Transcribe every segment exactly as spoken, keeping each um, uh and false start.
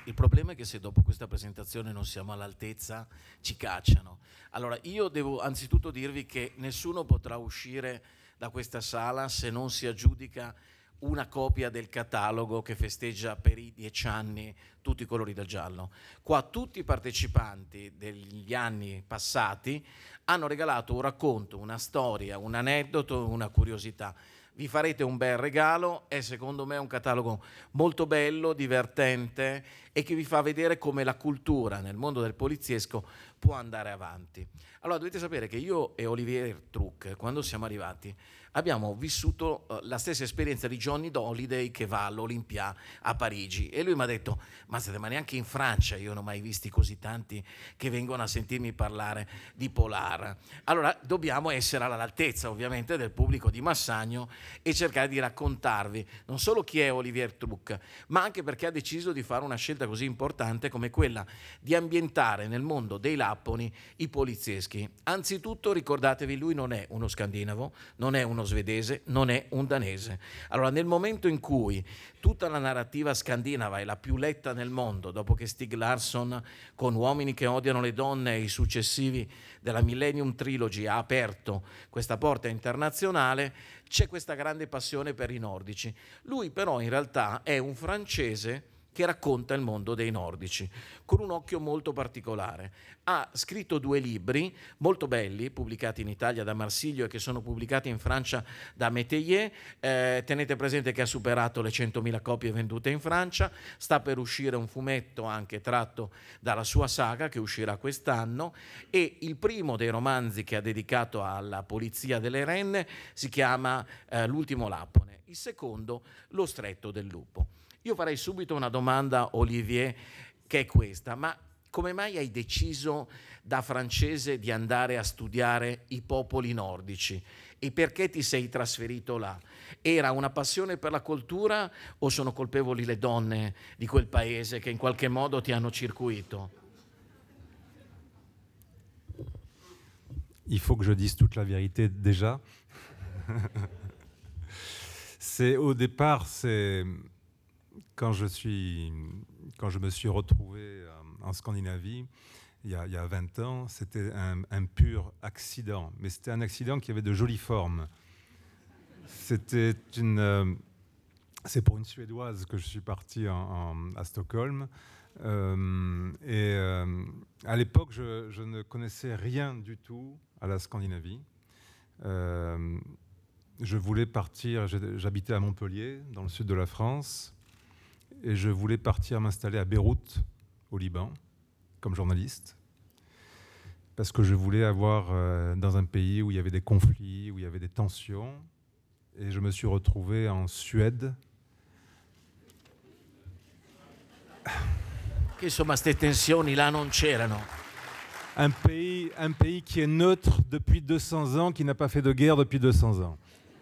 Il problema è che se dopo questa presentazione non siamo all'altezza, ci cacciano. Allora, io devo anzitutto dirvi che nessuno potrà uscire da questa sala se non si aggiudica una copia del catalogo che festeggia per i dieci anni tutti i colori del giallo. Qua tutti i partecipanti degli anni passati hanno regalato un racconto, una storia, un aneddoto, una curiosità. Vi farete un bel regalo, è secondo me un catalogo molto bello, divertente e che vi fa vedere come la cultura nel mondo del poliziesco può andare avanti. Allora dovete sapere che io e Olivier Truc, quando siamo arrivati, abbiamo vissuto uh, la stessa esperienza di Johnny Holiday che va all'Olympia a Parigi e lui mi ha detto: ma state, ma neanche in Francia io non ho mai visti così tanti che vengono a sentirmi parlare di Polar. Allora dobbiamo essere all'altezza ovviamente del pubblico di Massagno e cercare di raccontarvi non solo chi è Olivier Truc, ma anche perché ha deciso di fare una scelta così importante come quella di ambientare nel mondo dei lapponi i polizieschi. Anzitutto ricordatevi, lui non è uno scandinavo, non è uno svedese, non è un danese. Allora, nel momento in cui tutta la narrativa scandinava è la più letta nel mondo, dopo che Stieg Larsson con Uomini che odiano le donne e i successivi della Millennium Trilogy ha aperto questa porta internazionale, c'è questa grande passione per i nordici. Lui però in realtà è un francese che racconta il mondo dei nordici, con un occhio molto particolare. Ha scritto due libri molto belli, pubblicati in Italia da Marsilio e che sono pubblicati in Francia da Métayer. Eh, tenete presente che ha superato le centomila copie vendute in Francia, sta per uscire un fumetto anche tratto dalla sua saga, che uscirà quest'anno, e il primo dei romanzi che ha dedicato alla polizia delle renne si chiama eh, L'ultimo lappone, il secondo Lo stretto del lupo. Io farei subito una domanda, Olivier, che è questa: ma come mai hai deciso da francese di andare a studiare i popoli nordici e perché ti sei trasferito là? Era una passione per la cultura o sono colpevoli le donne di quel paese che in qualche modo ti hanno circuito? Il faut que je dise toute la vérité déjà. C'est au départ, c'est quand je suis, quand je me suis retrouvé en Scandinavie il y a, il y a vingt ans, c'était un, un pur accident, mais c'était un accident qui avait de jolies formes. C'était une, euh, c'est pour une Suédoise que je suis parti en, en, à Stockholm. Euh, et euh, à l'époque, je, je ne connaissais rien du tout à la Scandinavie. Euh, je voulais partir, j'habitais à Montpellier, dans le sud de la France, et je voulais partir m'installer à Beyrouth, au Liban, comme journaliste, parce que je voulais avoir, euh, dans un pays où il y avait des conflits, où il y avait des tensions, et je me suis retrouvé en Suède. Che insomma, queste tensioni là non c'erano. Un pays, un pays qui est neutre depuis deux cents ans, qui n'a pas fait de guerre depuis deux cents ans.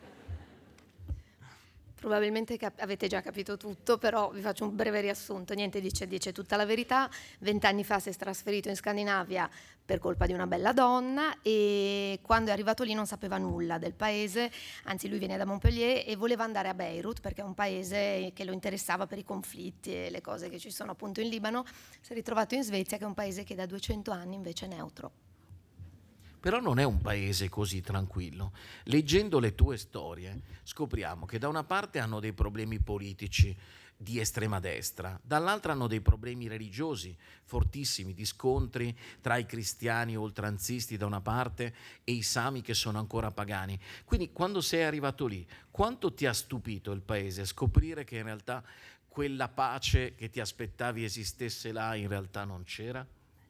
Probabilmente cap- avete già capito tutto, però vi faccio un breve riassunto. Niente dice, dice tutta la verità. Vent'anni fa si è trasferito in Scandinavia per colpa di una bella donna e quando è arrivato lì non sapeva nulla del paese, anzi lui viene da Montpellier e voleva andare a Beirut perché è un paese che lo interessava per i conflitti e le cose che ci sono appunto in Libano. Si è ritrovato in Svezia, che è un paese che da duecento anni invece è neutro. Però non è un paese così tranquillo. Leggendo le tue storie scopriamo che da una parte hanno dei problemi politici di estrema destra, dall'altra hanno dei problemi religiosi fortissimi, di scontri tra i cristiani oltranzisti da una parte e i sami che sono ancora pagani. Quindi quando sei arrivato lì, quanto ti ha stupito il paese scoprire che in realtà quella pace che ti aspettavi esistesse là in realtà non c'era?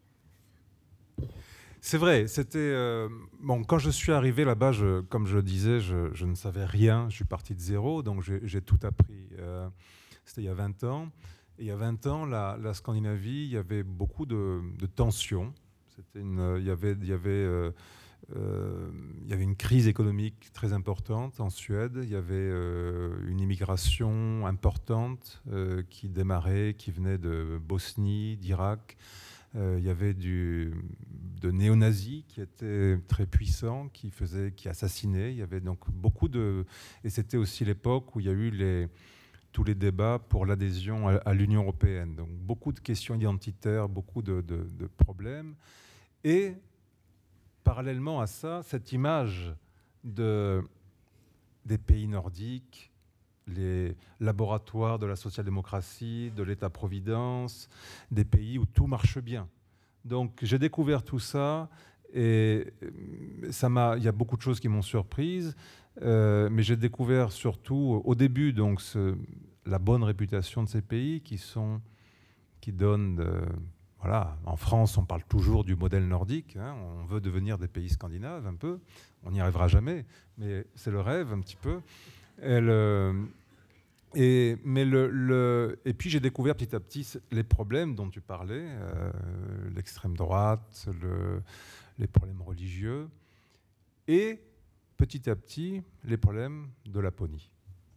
C'est vrai, c'était... Euh, bon, quand je suis arrivé là-bas, je, comme je le disais, je, je ne savais rien, je suis parti de zéro, donc j'ai, j'ai tout appris. Euh, c'était il y a vingt ans. Et il y a vingt ans, la, la Scandinavie, il y avait beaucoup de, de tensions. C'était une, il y avait, il y avait, euh, euh, il y avait une crise économique très importante en Suède. Il y avait euh, une immigration importante euh, qui démarrait, qui venait de Bosnie, d'Irak. Euh, il y avait du, de néo-nazis qui étaient très puissants, qui, faisaient, qui assassinaient. Il y avait donc beaucoup de... Et c'était aussi l'époque où il y a eu les, tous les débats pour l'adhésion à, à l'Union européenne. Donc beaucoup de questions identitaires, beaucoup de, de, de problèmes. Et parallèlement à ça, cette image de, des pays nordiques, les laboratoires de la social-démocratie, de l'État-providence, des pays où tout marche bien. Donc j'ai découvert tout ça et ça m'a, il y a beaucoup de choses qui m'ont surprise, euh, mais j'ai découvert surtout au début donc, ce, la bonne réputation de ces pays qui, sont, qui donnent... Euh, Voilà, en France, on parle toujours du modèle nordique. Hein, on veut devenir des pays scandinaves un peu. On n'y arrivera jamais, mais c'est le rêve un petit peu. Et, le, et, mais le, le, et puis j'ai découvert petit à petit les problèmes dont tu parlais, euh, l'extrême droite, le, les problèmes religieux, et petit à petit les problèmes de Laponie.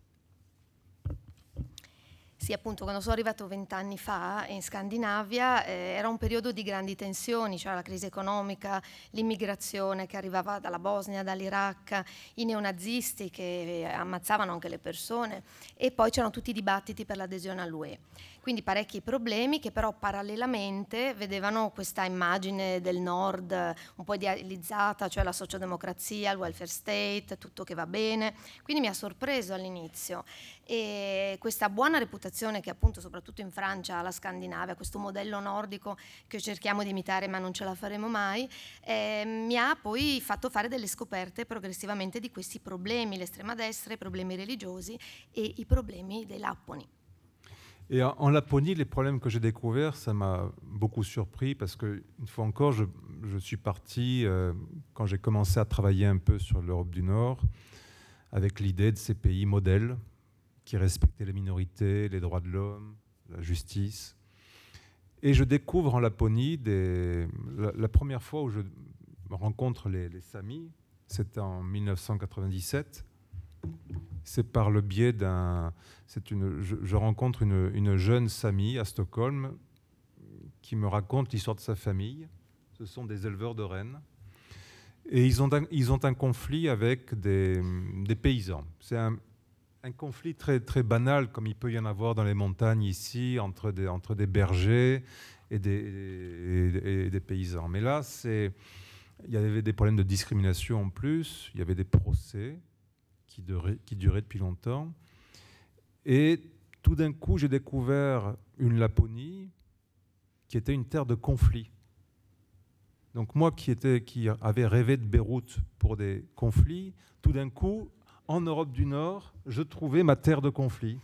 Sì, appunto, quando sono arrivato vent'anni fa in Scandinavia eh, era un periodo di grandi tensioni, c'era la crisi economica, l'immigrazione che arrivava dalla Bosnia, dall'Iraq, i neonazisti che ammazzavano anche le persone e poi c'erano tutti i dibattiti per l'adesione all'U E. Quindi parecchi problemi che però parallelamente vedevano questa immagine del nord un po' idealizzata, cioè la sociodemocrazia, il welfare state, tutto che va bene. Quindi mi ha sorpreso all'inizio. E questa buona reputazione che appunto soprattutto in Francia ha la Scandinavia, questo modello nordico che cerchiamo di imitare ma non ce la faremo mai, eh, mi ha poi fatto fare delle scoperte progressivamente di questi problemi, l'estrema destra, i problemi religiosi e i problemi dei lapponi. Et en, en Laponie, les problèmes que j'ai découverts, ça m'a beaucoup surpris parce que, une fois encore, je, je suis parti, euh, quand j'ai commencé à travailler un peu sur l'Europe du Nord, avec l'idée de ces pays modèles qui respectaient les minorités, les droits de l'homme, la justice. Et je découvre en Laponie, des, la, la première fois où je rencontre les, les Samis, c'était en mille neuf cent quatre-vingt-dix-sept. C'est par le biais d'un... C'est une, je, je rencontre une, une jeune Sami à Stockholm qui me raconte l'histoire de sa famille. Ce sont des éleveurs de rennes. Et ils ont un, ils ont un conflit avec des, des paysans. C'est un, un conflit très, très banal, comme il peut y en avoir dans les montagnes ici, entre des, entre des bergers et des, et, et des paysans. Mais là, c'est, il y avait des problèmes de discrimination en plus. Il y avait des procès qui duraient, qui duraient depuis longtemps. Et tout d'un coup, j'ai découvert une Laponie qui était une terre de conflit. Donc moi qui, était, qui avais rêvé de Beyrouth pour des conflits, tout d'un coup, en Europe du Nord, je trouvais ma terre de conflit.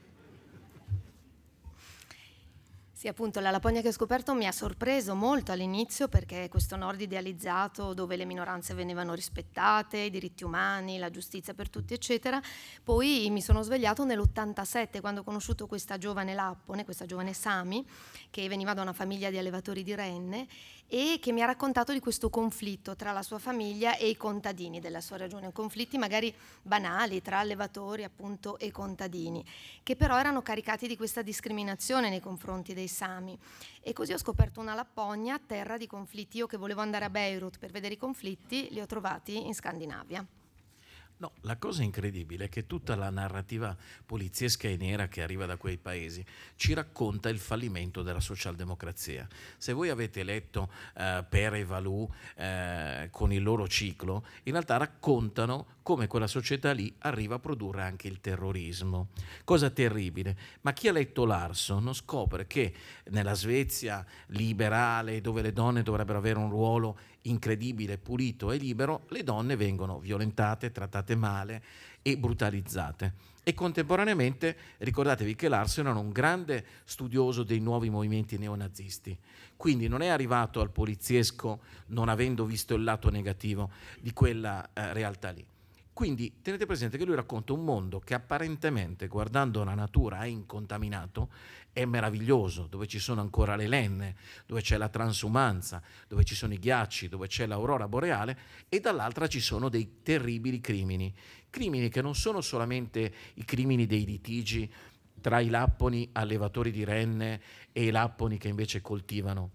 Sì, appunto, la Lapponia che ho scoperto mi ha sorpreso molto all'inizio perché questo nord idealizzato dove le minoranze venivano rispettate, i diritti umani, la giustizia per tutti, eccetera. Poi mi sono svegliato nell'ottantasette quando ho conosciuto questa giovane Lappone, questa giovane Sami, che veniva da una famiglia di allevatori di renne e che mi ha raccontato di questo conflitto tra la sua famiglia e i contadini della sua regione, conflitti magari banali tra allevatori appunto e contadini, che però erano caricati di questa discriminazione nei confronti dei Sami. E così ho scoperto una Lapponia, terra di conflitti. Io che volevo andare a Beirut per vedere i conflitti, li ho trovati in Scandinavia. No, la cosa incredibile è che tutta la narrativa poliziesca e nera che arriva da quei paesi ci racconta il fallimento della socialdemocrazia. Se voi avete letto eh, Per e Valou eh, con il loro ciclo, in realtà raccontano come quella società lì arriva a produrre anche il terrorismo. Cosa terribile. Ma chi ha letto Larsson scopre che nella Svezia liberale, dove le donne dovrebbero avere un ruolo incredibile, pulito e libero, le donne vengono violentate, trattate male e brutalizzate. E contemporaneamente ricordatevi che Larsson era un grande studioso dei nuovi movimenti neonazisti, quindi non è arrivato al poliziesco non avendo visto il lato negativo di quella eh, realtà lì. Quindi tenete presente che lui racconta un mondo che apparentemente, guardando la natura, è incontaminato, è meraviglioso, dove ci sono ancora le lenne, dove c'è la transumanza, dove ci sono i ghiacci, dove c'è l'aurora boreale, e dall'altra ci sono dei terribili crimini. Crimini che non sono solamente i crimini dei litigi tra i lapponi allevatori di renne e i lapponi che invece coltivano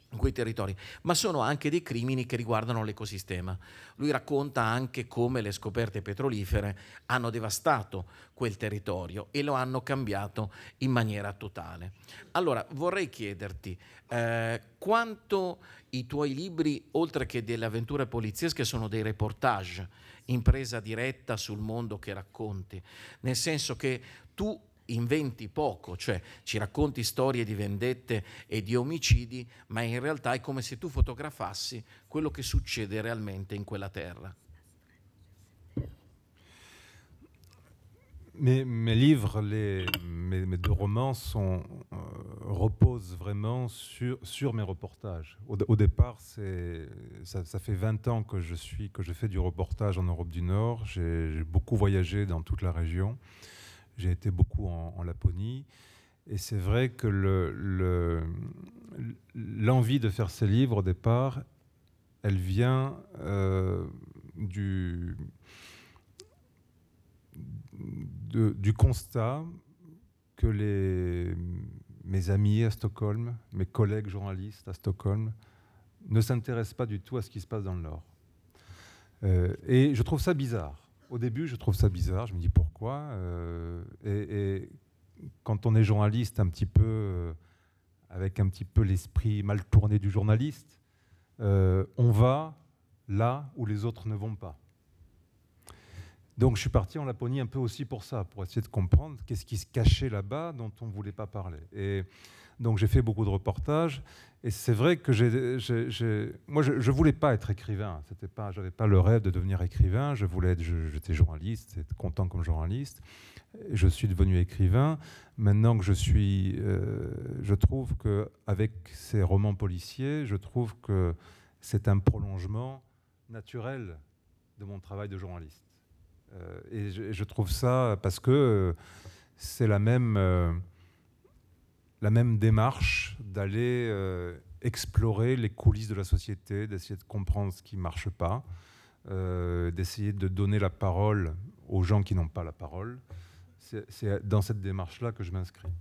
in quei territori, ma sono anche dei crimini che riguardano l'ecosistema. Lui racconta anche come le scoperte petrolifere hanno devastato quel territorio e lo hanno cambiato in maniera totale. Allora, vorrei chiederti eh, quanto i tuoi libri, oltre che delle avventure poliziesche, sono dei reportage in presa diretta sul mondo che racconti, nel senso che tu inventi poco, cioè ci racconti storie di vendette e di omicidi, ma in realtà è come se tu fotografassi quello che succede realmente in quella terra. Mes, mes livres, les, mes, mes deux romans sont, euh, reposent vraiment sur, sur mes reportages. Au, au départ, ça, ça fait vingt ans que je, suis, que je fais du reportage en Europe du Nord. J'ai, j'ai beaucoup voyagé dans toute la région. J'ai été beaucoup en, en Laponie. Et c'est vrai que le, le, l'envie de faire ces livres, au départ, elle vient euh, du... De, du constat que les, mes amis à Stockholm, mes collègues journalistes à Stockholm, ne s'intéressent pas du tout à ce qui se passe dans le Nord. Euh, et je trouve ça bizarre. Au début, je trouve ça bizarre. Je me dis pourquoi. Euh, et, et quand on est journaliste, un petit peu euh, avec un petit peu l'esprit mal tourné du journaliste, euh, on va là où les autres ne vont pas. Donc je suis parti en Laponie un peu aussi pour ça, pour essayer de comprendre qu'est-ce qui se cachait là-bas dont on ne voulait pas parler. Et donc j'ai fait beaucoup de reportages. Et c'est vrai que j'ai, j'ai, j'ai... moi je ne voulais pas être écrivain. C'était pas, j'avais pas le rêve de devenir écrivain. Je voulais être, je, j'étais journaliste, être content comme journaliste. Et je suis devenu écrivain. Maintenant que je suis, euh, je trouve que avec ces romans policiers, je trouve que c'est un prolongement naturel de mon travail de journaliste. Euh, et je, je trouve ça parce que euh, c'est la même, euh, la même démarche d'aller euh, explorer les coulisses de la société, d'essayer de comprendre ce qui ne marche pas, euh, d'essayer de donner la parole aux gens qui n'ont pas la parole. C'est, c'est dans cette démarche-là que je m'inscris.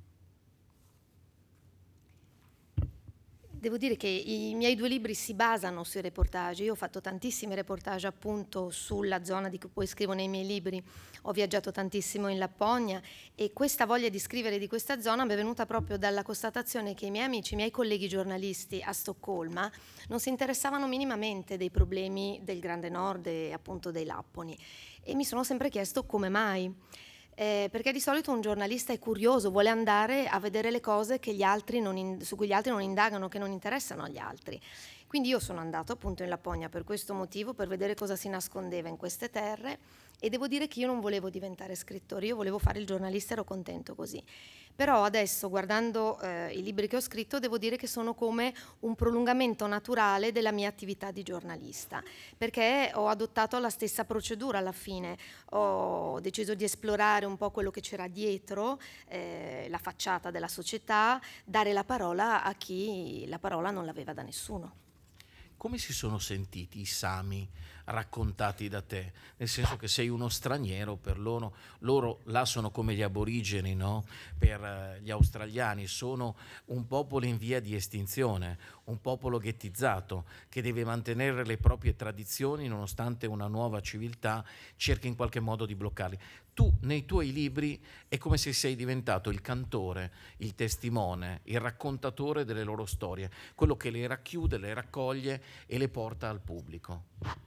Devo dire che i miei due libri si basano sui reportage. Io ho fatto tantissimi reportage appunto sulla zona di cui poi scrivo nei miei libri. Ho viaggiato tantissimo in Lapponia e questa voglia di scrivere di questa zona mi è venuta proprio dalla constatazione che i miei amici, i miei colleghi giornalisti a Stoccolma non si interessavano minimamente dei problemi del Grande Nord e appunto dei Lapponi. E mi sono sempre chiesto come mai. Eh, perché di solito un giornalista è curioso, vuole andare a vedere le cose che gli altri non in, su cui gli altri non indagano, che non interessano agli altri. Quindi io sono andato appunto in Lapponia per questo motivo, per vedere cosa si nascondeva in queste terre, e devo dire che io non volevo diventare scrittore, io volevo fare il giornalista, ero contento così. Però adesso, guardando eh, i libri che ho scritto, devo dire che sono come un prolungamento naturale della mia attività di giornalista, perché ho adottato la stessa procedura alla fine. Ho deciso di esplorare un po' quello che c'era dietro, eh, la facciata della società, dare la parola a chi la parola non l'aveva da nessuno. Come si sono sentiti i Sami raccontati da te? Nel senso che sei uno straniero per loro, loro là sono come gli aborigeni, no? Per gli australiani sono un popolo in via di estinzione, un popolo ghettizzato che deve mantenere le proprie tradizioni nonostante una nuova civiltà cerchi in qualche modo di bloccarli. Tu nei tuoi libri è come se sei diventato il cantore, il testimone, il raccontatore delle loro storie, quello che le racchiude, le raccoglie et les porte al pubblico.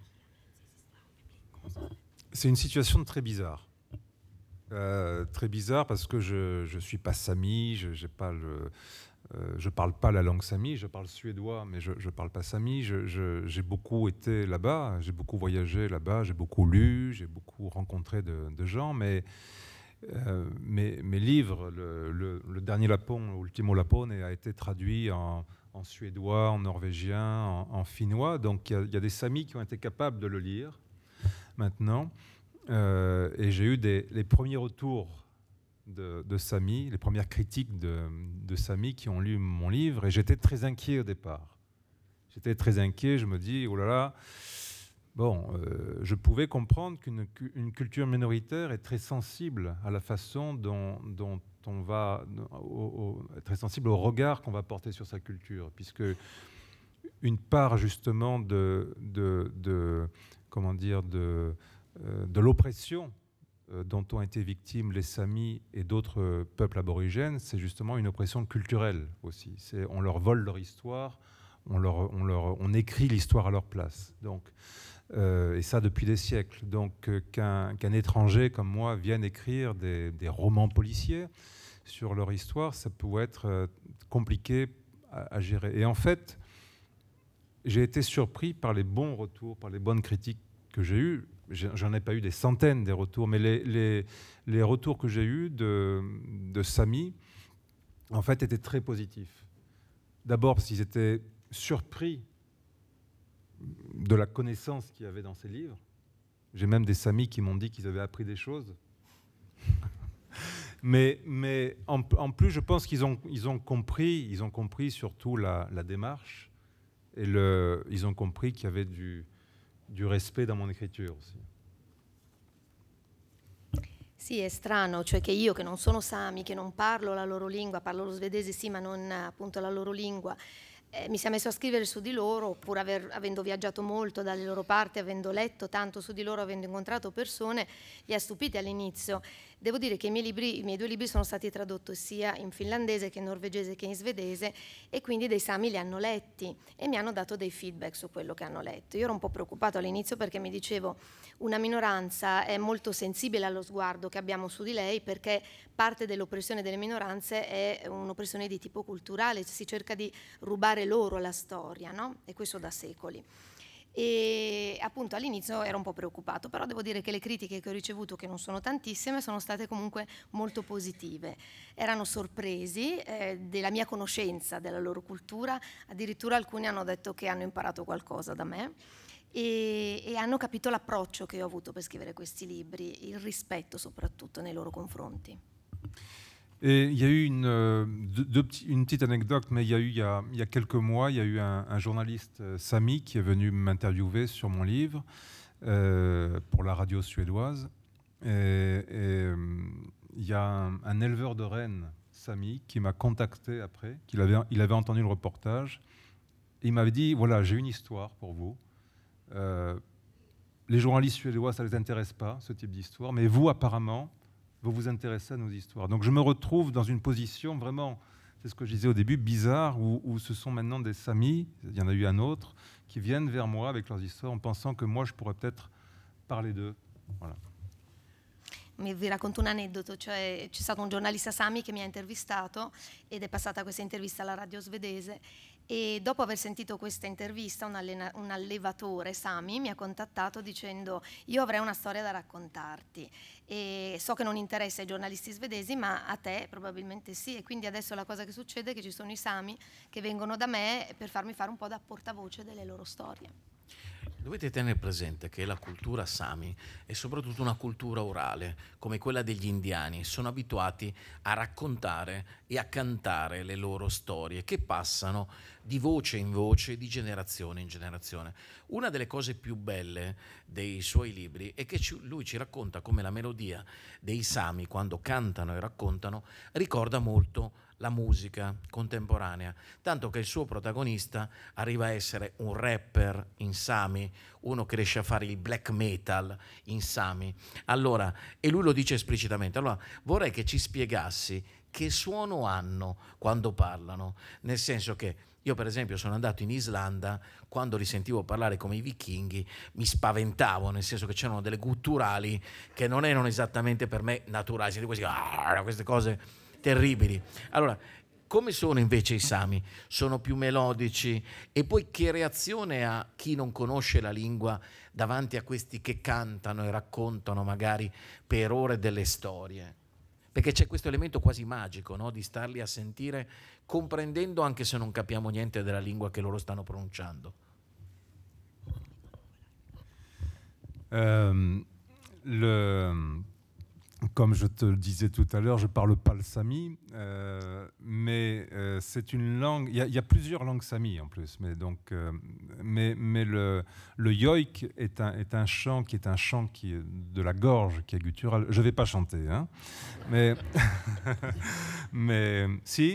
C'est une situation très bizarre. Euh, très bizarre parce que je ne suis pas sami, je ne euh, parle pas la langue sami, je parle suédois, mais je ne parle pas sami. Je, je, j'ai beaucoup été là-bas, j'ai beaucoup voyagé là-bas, j'ai beaucoup lu, j'ai beaucoup rencontré de, de gens, mais euh, mes, mes livres, le, le, le dernier Lapon, Ultimo Lapone, a été traduit en, en suédois, en norvégien, en, en finnois, donc il y, y a des samis qui ont été capables de le lire maintenant. Euh, et j'ai eu des, les premiers retours de, de Sami, les premières critiques de, de Sami qui ont lu mon livre, et j'étais très inquiet au départ. J'étais très inquiet, je me dis, oh là là, bon, euh, je pouvais comprendre qu'une une culture minoritaire est très sensible à la façon dont, dont on va, au, au, très sensible au regard qu'on va porter sur sa culture, puisque une part justement de, de, de comment dire, de, euh, de l'oppression euh, dont ont été victimes les Samis et d'autres euh, peuples aborigènes, c'est justement une oppression culturelle aussi. C'est, on leur vole leur histoire, on, leur, on, leur, on écrit l'histoire à leur place. Donc, euh, et ça depuis des siècles. Donc euh, qu'un, qu'un étranger comme moi vienne écrire des, des romans policiers sur leur histoire, ça peut être euh, compliqué à, à gérer. Et en fait, j'ai été surpris par les bons retours, par les bonnes critiques que j'ai eues. J'en ai pas eu des centaines des retours, mais les, les, les retours que j'ai eus de, de Sami, en fait, étaient très positifs. D'abord parce qu'ils étaient surpris de la connaissance qu'il y avait dans ces livres. J'ai même des Samis qui m'ont dit qu'ils avaient appris des choses. mais mais en, en plus, je pense qu'ils ont, ils ont compris, ils ont compris surtout la, la démarche. Et le, ils ont compris qu'il y avait du, du respect dans mon écriture aussi. Sì, è strano, cioè che io che non sono Sami, che non parlo la loro lingua, parlo lo svedese sì, ma non appunto la loro lingua, eh, mi sia messo a scrivere su di loro, pur aver, avendo viaggiato molto dalle loro parti, avendo letto tanto su di loro, avendo incontrato persone, li ha stupiti all'inizio. Devo dire che i miei, libri, i miei due libri sono stati tradotti sia in finlandese che in norvegese che in svedese e quindi dei Sami li hanno letti e mi hanno dato dei feedback su quello che hanno letto. Io ero un po' preoccupato all'inizio perché mi dicevo una minoranza è molto sensibile allo sguardo che abbiamo su di lei perché parte dell'oppressione delle minoranze è un'oppressione di tipo culturale, si cerca di rubare loro la storia, no? E questo da secoli. E appunto all'inizio ero un po' preoccupato, però devo dire che le critiche che ho ricevuto, che non sono tantissime, sono state comunque molto positive. Erano sorpresi eh, della mia conoscenza della loro cultura, addirittura alcuni hanno detto che hanno imparato qualcosa da me e, e hanno capito l'approccio che ho avuto per scrivere questi libri, il rispetto soprattutto nei loro confronti. Et il y a eu une, euh, deux, deux, une petite anecdote, mais il y a eu il y a, il y a quelques mois, il y a eu un, un journaliste euh, Sami qui est venu m'interviewer sur mon livre euh, pour la radio suédoise. Et, et euh, il y a un, un éleveur de rennes Sami qui m'a contacté après, qu'il avait, il avait entendu le reportage. Et il m'avait dit, voilà, j'ai une histoire pour vous. Euh, les journalistes suédois, ça ne les intéresse pas, ce type d'histoire, mais vous, apparemment, vous vous intéressez à nos histoires. Donc je me retrouve dans une position vraiment, c'est ce que je disais au début, bizarre, où, où ce sont maintenant des Samis, il y en a eu un autre, qui viennent vers moi avec leurs histoires en pensant que moi je pourrais peut-être parler d'eux. Voilà. Vi racconto un aneddoto, cioè c'è stato un giornalista Sami che mi ha intervistato ed è passata questa intervista alla radio svedese e dopo aver sentito questa intervista un, allena- un allevatore Sami mi ha contattato dicendo io avrei una storia da raccontarti e so che non interessa ai giornalisti svedesi ma a te probabilmente sì e quindi adesso la cosa che succede è che ci sono i Sami che vengono da me per farmi fare un po' da portavoce delle loro storie. Dovete tenere presente che la cultura Sami è soprattutto una cultura orale, come quella degli indiani. Sono abituati a raccontare e a cantare le loro storie che passano di voce in voce, di generazione in generazione. Una delle cose più belle dei suoi libri è che lui ci racconta come la melodia dei Sami, quando cantano e raccontano, ricorda molto la musica contemporanea, tanto che il suo protagonista arriva a essere un rapper in Sami, uno che riesce a fare il black metal in Sami. Allora, e lui lo dice esplicitamente, allora vorrei che ci spiegassi che suono hanno quando parlano, nel senso che io per esempio sono andato in Islanda, quando li sentivo parlare come i vichinghi mi spaventavo, nel senso che c'erano delle gutturali che non erano esattamente per me naturali, sentivo questi, ah, queste cose terribili. Allora, come sono invece i Sami? Sono più melodici? E poi che reazione ha chi non conosce la lingua davanti a questi che cantano e raccontano magari per ore delle storie? Perché c'è questo elemento quasi magico, no? Di starli a sentire comprendendo anche se non capiamo niente della lingua che loro stanno pronunciando. Euh, le... Comme je te le disais tout à l'heure, je ne parle pas le Sami, euh, mais euh, c'est une langue. Il y, y a plusieurs langues Sami en plus, mais donc, euh, mais, mais le, le yoik est un, est un chant qui est un chant qui est de la gorge, qui est guttural. Je ne vais pas chanter, hein, mais mais si.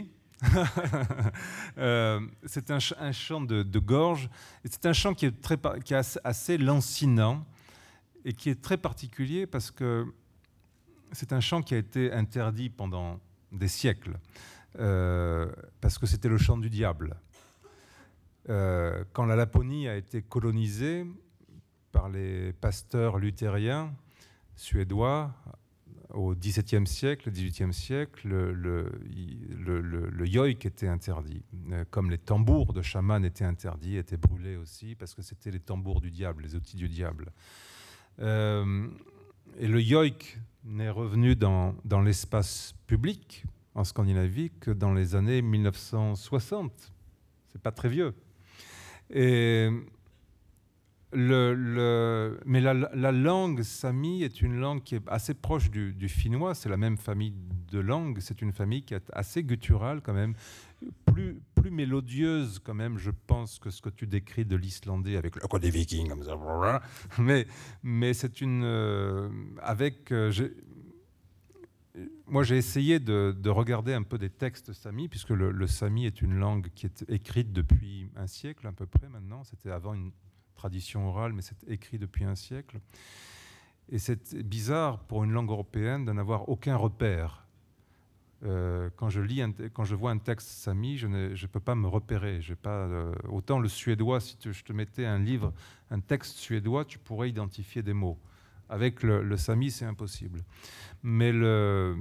euh, c'est un, ch- un chant de, de gorge. Et c'est un chant qui est, très, qui est assez, assez lancinant et qui est très particulier parce que c'est un chant qui a été interdit pendant des siècles, euh, parce que c'était le chant du diable. Euh, quand la Laponie a été colonisée par les pasteurs luthériens suédois au dix-septième siècle, dix-huitième siècle, le, le, le, le, le yoik était interdit, euh, comme les tambours de chaman étaient interdits, étaient brûlés aussi, parce que c'était les tambours du diable, les outils du diable. Euh, et le yoik n'est revenu dans, dans l'espace public en Scandinavie que dans les années mille neuf cent soixante. C'est pas très vieux. Et le, le, mais la, la langue sami est une langue qui est assez proche du, du finnois. C'est la même famille de langues. C'est une famille qui est assez gutturale quand même, plus, plus mélodieuse quand même, je pense, que ce que tu décris de l'islandais avec le quoi des Vikings comme ça. Mais, mais c'est une euh, avec euh, j'ai, moi, j'ai essayé de, de regarder un peu des textes sami, puisque le, le sami est une langue qui est écrite depuis un siècle à peu près maintenant. C'était avant une tradition orale, mais c'est écrit depuis un siècle. Et c'est bizarre pour une langue européenne de n'avoir aucun repère. Euh, quand, je lis un, quand je vois un texte sami, je ne peux pas me repérer. J'ai pas, euh, autant le suédois, si tu, je te mettais un livre, un texte suédois, tu pourrais identifier des mots. Avec le, le sami, c'est impossible. Mais le...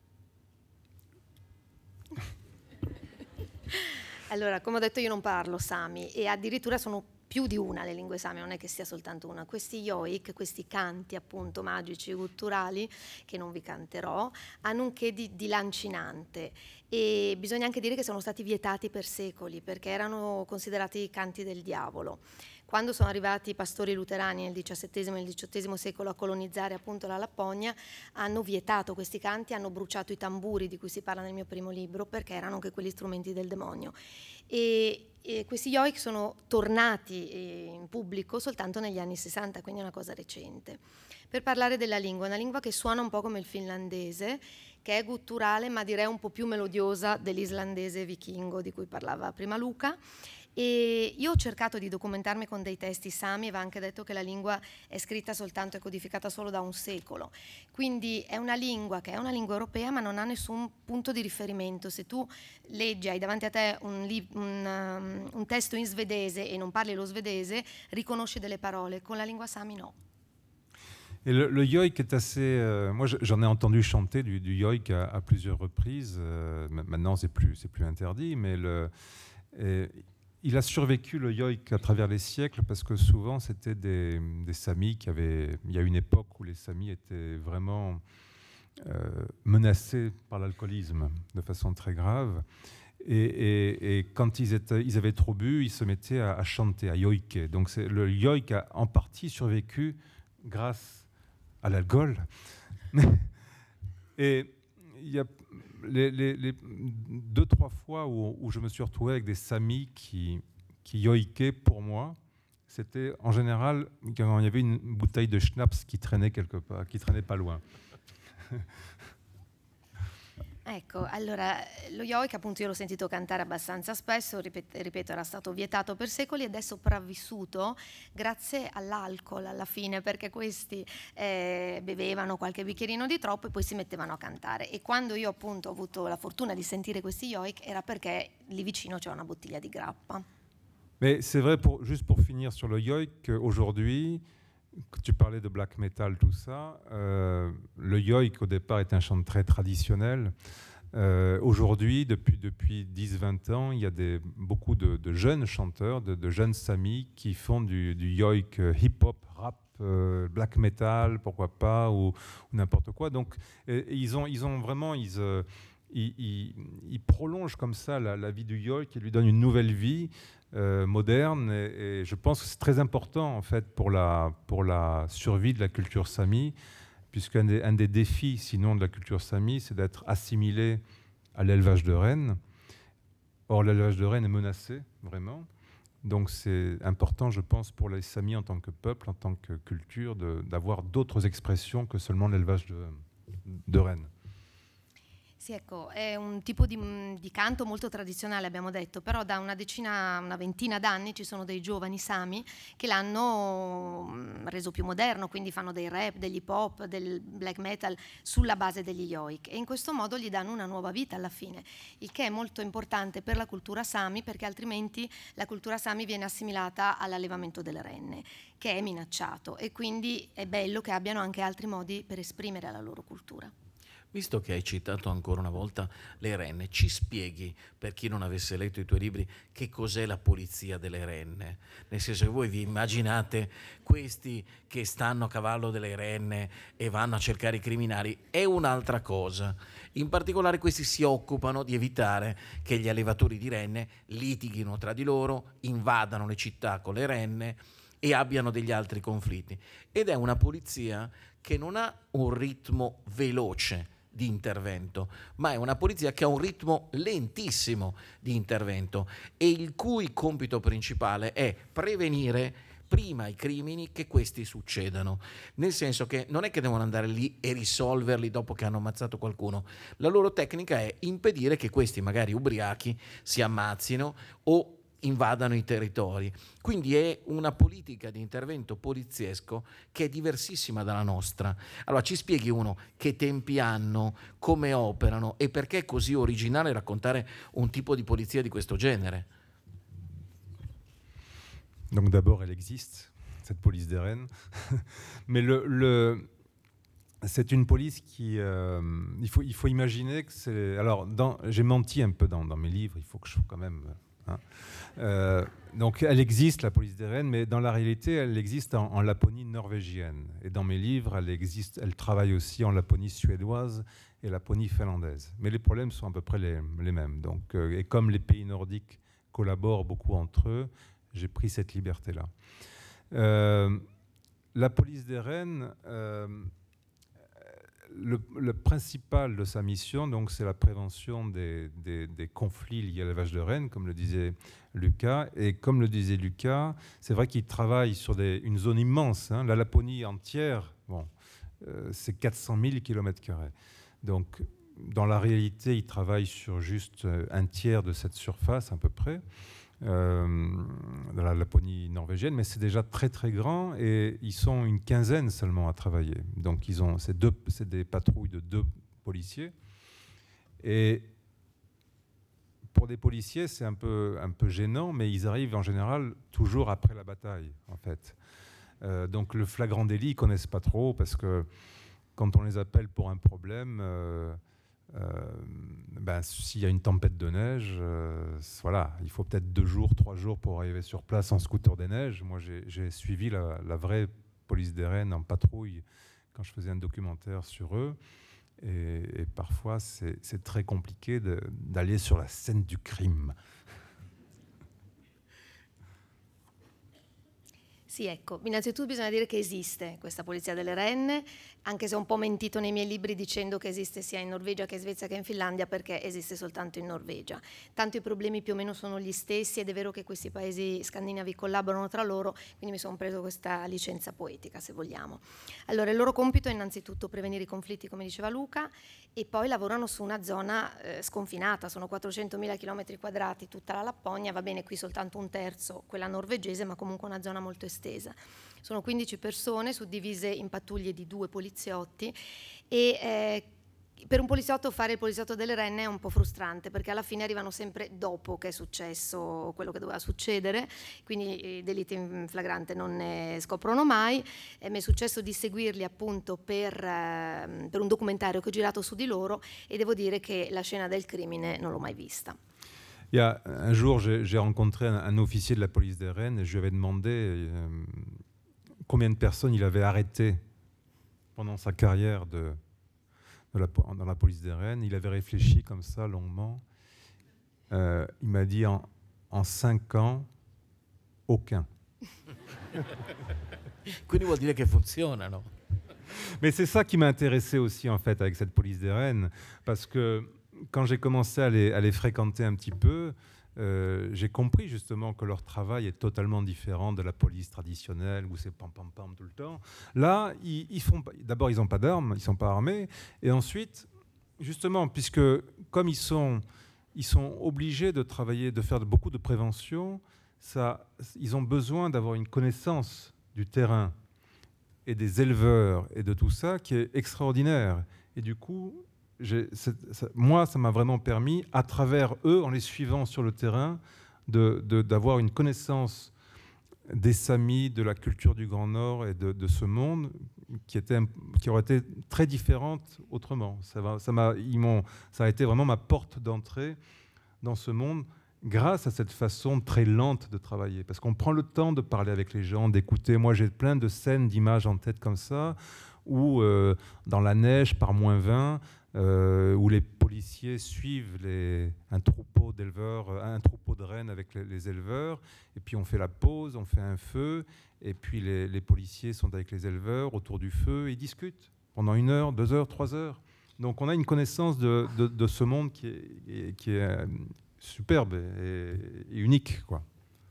Allora, come ho detto, io non parlo sami e addirittura sono più di una le lingue sami, non è che sia soltanto una. Questi yoik, questi canti appunto magici, gutturali, che non vi canterò, hanno un che di, di lancinante. E bisogna anche dire che sono stati vietati per secoli, perché erano considerati canti del diavolo. Quando sono arrivati i pastori luterani nel diciassettesimo e nel diciottesimo secolo a colonizzare appunto la Lapponia, hanno vietato questi canti, hanno bruciato i tamburi di cui si parla nel mio primo libro, perché erano anche quegli strumenti del demonio. E, e questi yoik sono tornati in pubblico soltanto negli anni sessanta, quindi è una cosa recente. Per parlare della lingua, una lingua che suona un po' come il finlandese, che è gutturale ma direi un po' più melodiosa dell'islandese vichingo di cui parlava prima Luca. E io ho cercato di documentarmi con dei testi sami e va anche detto che la lingua è scritta soltanto e codificata solo da un secolo, quindi è una lingua che è una lingua europea ma non ha nessun punto di riferimento. Se tu leggi, hai davanti a te un, un, um, un testo in svedese e non parli lo svedese, riconosci delle parole, con la lingua sami no. Et le, le yoik est assez... Euh, moi, j'en ai entendu chanter du, du yoik à, à plusieurs reprises. Euh, maintenant, c'est plus, c'est plus interdit, mais le... Et, il a survécu, le yoik, à travers les siècles, parce que souvent, c'était des, des samis qui avaient... Il y a une époque où les samis étaient vraiment euh, menacés par l'alcoolisme de façon très grave. Et, et, et quand ils, étaient, ils avaient trop bu, ils se mettaient à, à chanter, à yoiker. Donc c'est, le yoik a en partie survécu grâce à l'alcool. Et il y a... Les, les, les deux, trois fois où, où je me suis retrouvé avec des samis qui, qui yoikaient pour moi, c'était en général quand il y avait une bouteille de schnapps qui traînait quelque part, qui traînait pas loin. Ecco, allora lo yoik appunto io l'ho sentito cantare abbastanza spesso, ripeto, ripeto era stato vietato per secoli ed è sopravvissuto grazie all'alcol alla fine, perché questi eh, bevevano qualche bicchierino di troppo e poi si mettevano a cantare, e quando io appunto ho avuto la fortuna di sentire questi yoik era perché lì vicino c'era una bottiglia di grappa. Mais c'est vrai, pour, juste pour finir sur le yoik, aujourd'hui, tu parlais de black metal, tout ça. Euh, le yoik, au départ, est un chant très traditionnel. Euh, aujourd'hui, depuis, depuis dix vingt ans, il y a des, beaucoup de, de jeunes chanteurs, de, de jeunes samis qui font du, du yoik hip-hop, rap, euh, black metal, pourquoi pas, ou, ou n'importe quoi. Donc, et, et ils, ont, ils ont vraiment... Ils, euh, ils, ils, ils prolongent comme ça la, la vie du yoik et lui donnent une nouvelle vie. Euh, moderne et, et je pense que c'est très important en fait pour la, pour la survie de la culture sami, puisqu'un des, un des défis sinon de la culture sami, c'est d'être assimilé à l'élevage de rennes. Or l'élevage de rennes est menacé vraiment, donc c'est important je pense pour les samis en tant que peuple, en tant que culture, de, d'avoir d'autres expressions que seulement l'élevage de, de rennes. Sì, ecco, è un tipo di, di canto molto tradizionale, abbiamo detto, però da una decina, una ventina d'anni ci sono dei giovani sami che l'hanno reso più moderno, quindi fanno dei rap, degli hip hop, del black metal sulla base degli yoik, e in questo modo gli danno una nuova vita alla fine, il che è molto importante per la cultura sami, perché altrimenti la cultura sami viene assimilata all'allevamento delle renne, che è minacciato, e quindi è bello che abbiano anche altri modi per esprimere la loro cultura. Visto che hai citato ancora una volta le renne, ci spieghi, per chi non avesse letto i tuoi libri, che cos'è la polizia delle renne? Nel senso che voi vi immaginate questi che stanno a cavallo delle renne e vanno a cercare i criminali, è un'altra cosa. In particolare questi si occupano di evitare che gli allevatori di renne litighino tra di loro, invadano le città con le renne e abbiano degli altri conflitti. Ed è una polizia che non ha un ritmo veloce di intervento, ma è una polizia che ha un ritmo lentissimo di intervento e il cui compito principale è prevenire prima i crimini che questi succedano, nel senso che non è che devono andare lì e risolverli dopo che hanno ammazzato qualcuno. La loro tecnica è impedire che questi magari ubriachi si ammazzino o invadano i territori. Quindi è una politica di intervento poliziesco che è diversissima dalla nostra. Allora ci spieghi uno che tempi hanno, come operano e perché è così originale raccontare un tipo di polizia di questo genere? Donc d'abord elle existe, cette police des rennes, mais le, le c'est une police qui, euh, il faut il faut imaginer que c'est, alors dans, j'ai menti un peu dans, dans mes livres, il faut que je quand même. Hein. Euh, donc elle existe, la police des rennes, mais dans la réalité, elle existe en, en Laponie norvégienne. Et dans mes livres, elle existe, elle travaille aussi en Laponie suédoise et Laponie finlandaise. Mais les problèmes sont à peu près les, les mêmes. Donc, euh, et comme les pays nordiques collaborent beaucoup entre eux, j'ai pris cette liberté-là. Euh, la police des rennes, euh, Le, le principal de sa mission, donc, c'est la prévention des, des, des conflits liés à l'élevage de rennes, comme le disait Lucas. Et comme le disait Lucas, c'est vrai qu'il travaille sur des, une zone immense. Hein. La Laponie entière, bon, euh, c'est quatre cent mille kilomètres carrés. Donc, dans la réalité, il travaille sur juste un tiers de cette surface, à peu près. Euh, dans la Laponie norvégienne, mais c'est déjà très très grand et ils sont une quinzaine seulement à travailler. Donc ils ont, c'est, deux, c'est des patrouilles de deux policiers. Et pour des policiers, c'est un peu, un peu gênant, mais ils arrivent en général toujours après la bataille, en fait. Euh, donc le flagrant délit, ils ne connaissent pas trop parce que quand on les appelle pour un problème, euh, Euh, ben, s'il y a une tempête de neige, euh, voilà, il faut peut-être deux jours, trois jours pour arriver sur place en scooter des neiges. Moi, j'ai, j'ai suivi la, la vraie police des rennes en patrouille quand je faisais un documentaire sur eux. Et, et parfois, c'est, c'est très compliqué de, d'aller sur la scène du crime. Sì, ecco, innanzitutto bisogna dire che esiste questa polizia delle renne, anche se ho un po' mentito nei miei libri dicendo che esiste sia in Norvegia che in Svezia che in Finlandia, perché esiste soltanto in Norvegia. Tanto i problemi più o meno sono gli stessi ed è vero che questi paesi scandinavi collaborano tra loro, quindi mi sono preso questa licenza poetica, se vogliamo. Allora, il loro compito è innanzitutto prevenire i conflitti, come diceva Luca, e poi lavorano su una zona eh, sconfinata, sono quattrocentomila chilometri quadrati tutta la Lapponia, va bene qui soltanto un terzo, quella norvegese, ma comunque una zona molto estesa. Sono quindici persone suddivise in pattuglie di due poliziotti e eh, per un poliziotto fare il poliziotto delle renne è un po' frustrante perché alla fine arrivano sempre dopo che è successo quello che doveva succedere, quindi i delitti in flagrante non ne scoprono mai. E mi è successo di seguirli appunto per, eh, per un documentario che ho girato su di loro e devo dire che la scena del crimine non l'ho mai vista. Il y a un jour, j'ai, j'ai rencontré un, un officier de la police des rennes et je lui avais demandé euh, combien de personnes il avait arrêtées pendant sa carrière de, de la, dans la police des rennes. Il avait réfléchi comme ça longuement. Euh, il m'a dit en, en cinq ans, aucun. Quindi vuol dire che funzionano. Mais c'est ça qui m'a intéressé aussi en fait avec cette police des rennes, parce que quand j'ai commencé à les, à les fréquenter un petit peu, euh, j'ai compris justement que leur travail est totalement différent de la police traditionnelle où c'est pam pam pam tout le temps. Là, ils, ils font, d'abord ils n'ont pas d'armes, ils ne sont pas armés, et ensuite Justement, puisque comme ils sont, ils sont obligés de travailler, de faire beaucoup de prévention, ça, ils ont besoin d'avoir une connaissance du terrain et des éleveurs et de tout ça qui est extraordinaire. Et du coup, j'ai, ça, moi, ça m'a vraiment permis, à travers eux, en les suivant sur le terrain, de, de, d'avoir une connaissance des Samis, de la culture du Grand Nord et de, de ce monde qui, était, qui aurait été très différente autrement. Ça, va, ça, m'a, ils m'ont, ça a été vraiment ma porte d'entrée dans ce monde grâce à cette façon très lente de travailler. Parce qu'on prend le temps de parler avec les gens, d'écouter. Moi, j'ai plein de scènes, d'images en tête comme ça, où euh, dans la neige, par moins vingt, euh, où les policiers suivent les, un troupeau d'éleveurs, un troupeau de rennes avec les, les éleveurs, et puis on fait la pause, on fait un feu, et puis les, les policiers sont avec les éleveurs autour du feu, et ils discutent pendant une heure, deux heures, trois heures. Donc on a une connaissance de, de, de ce monde qui est, qui est superbe e, e unique, quoi.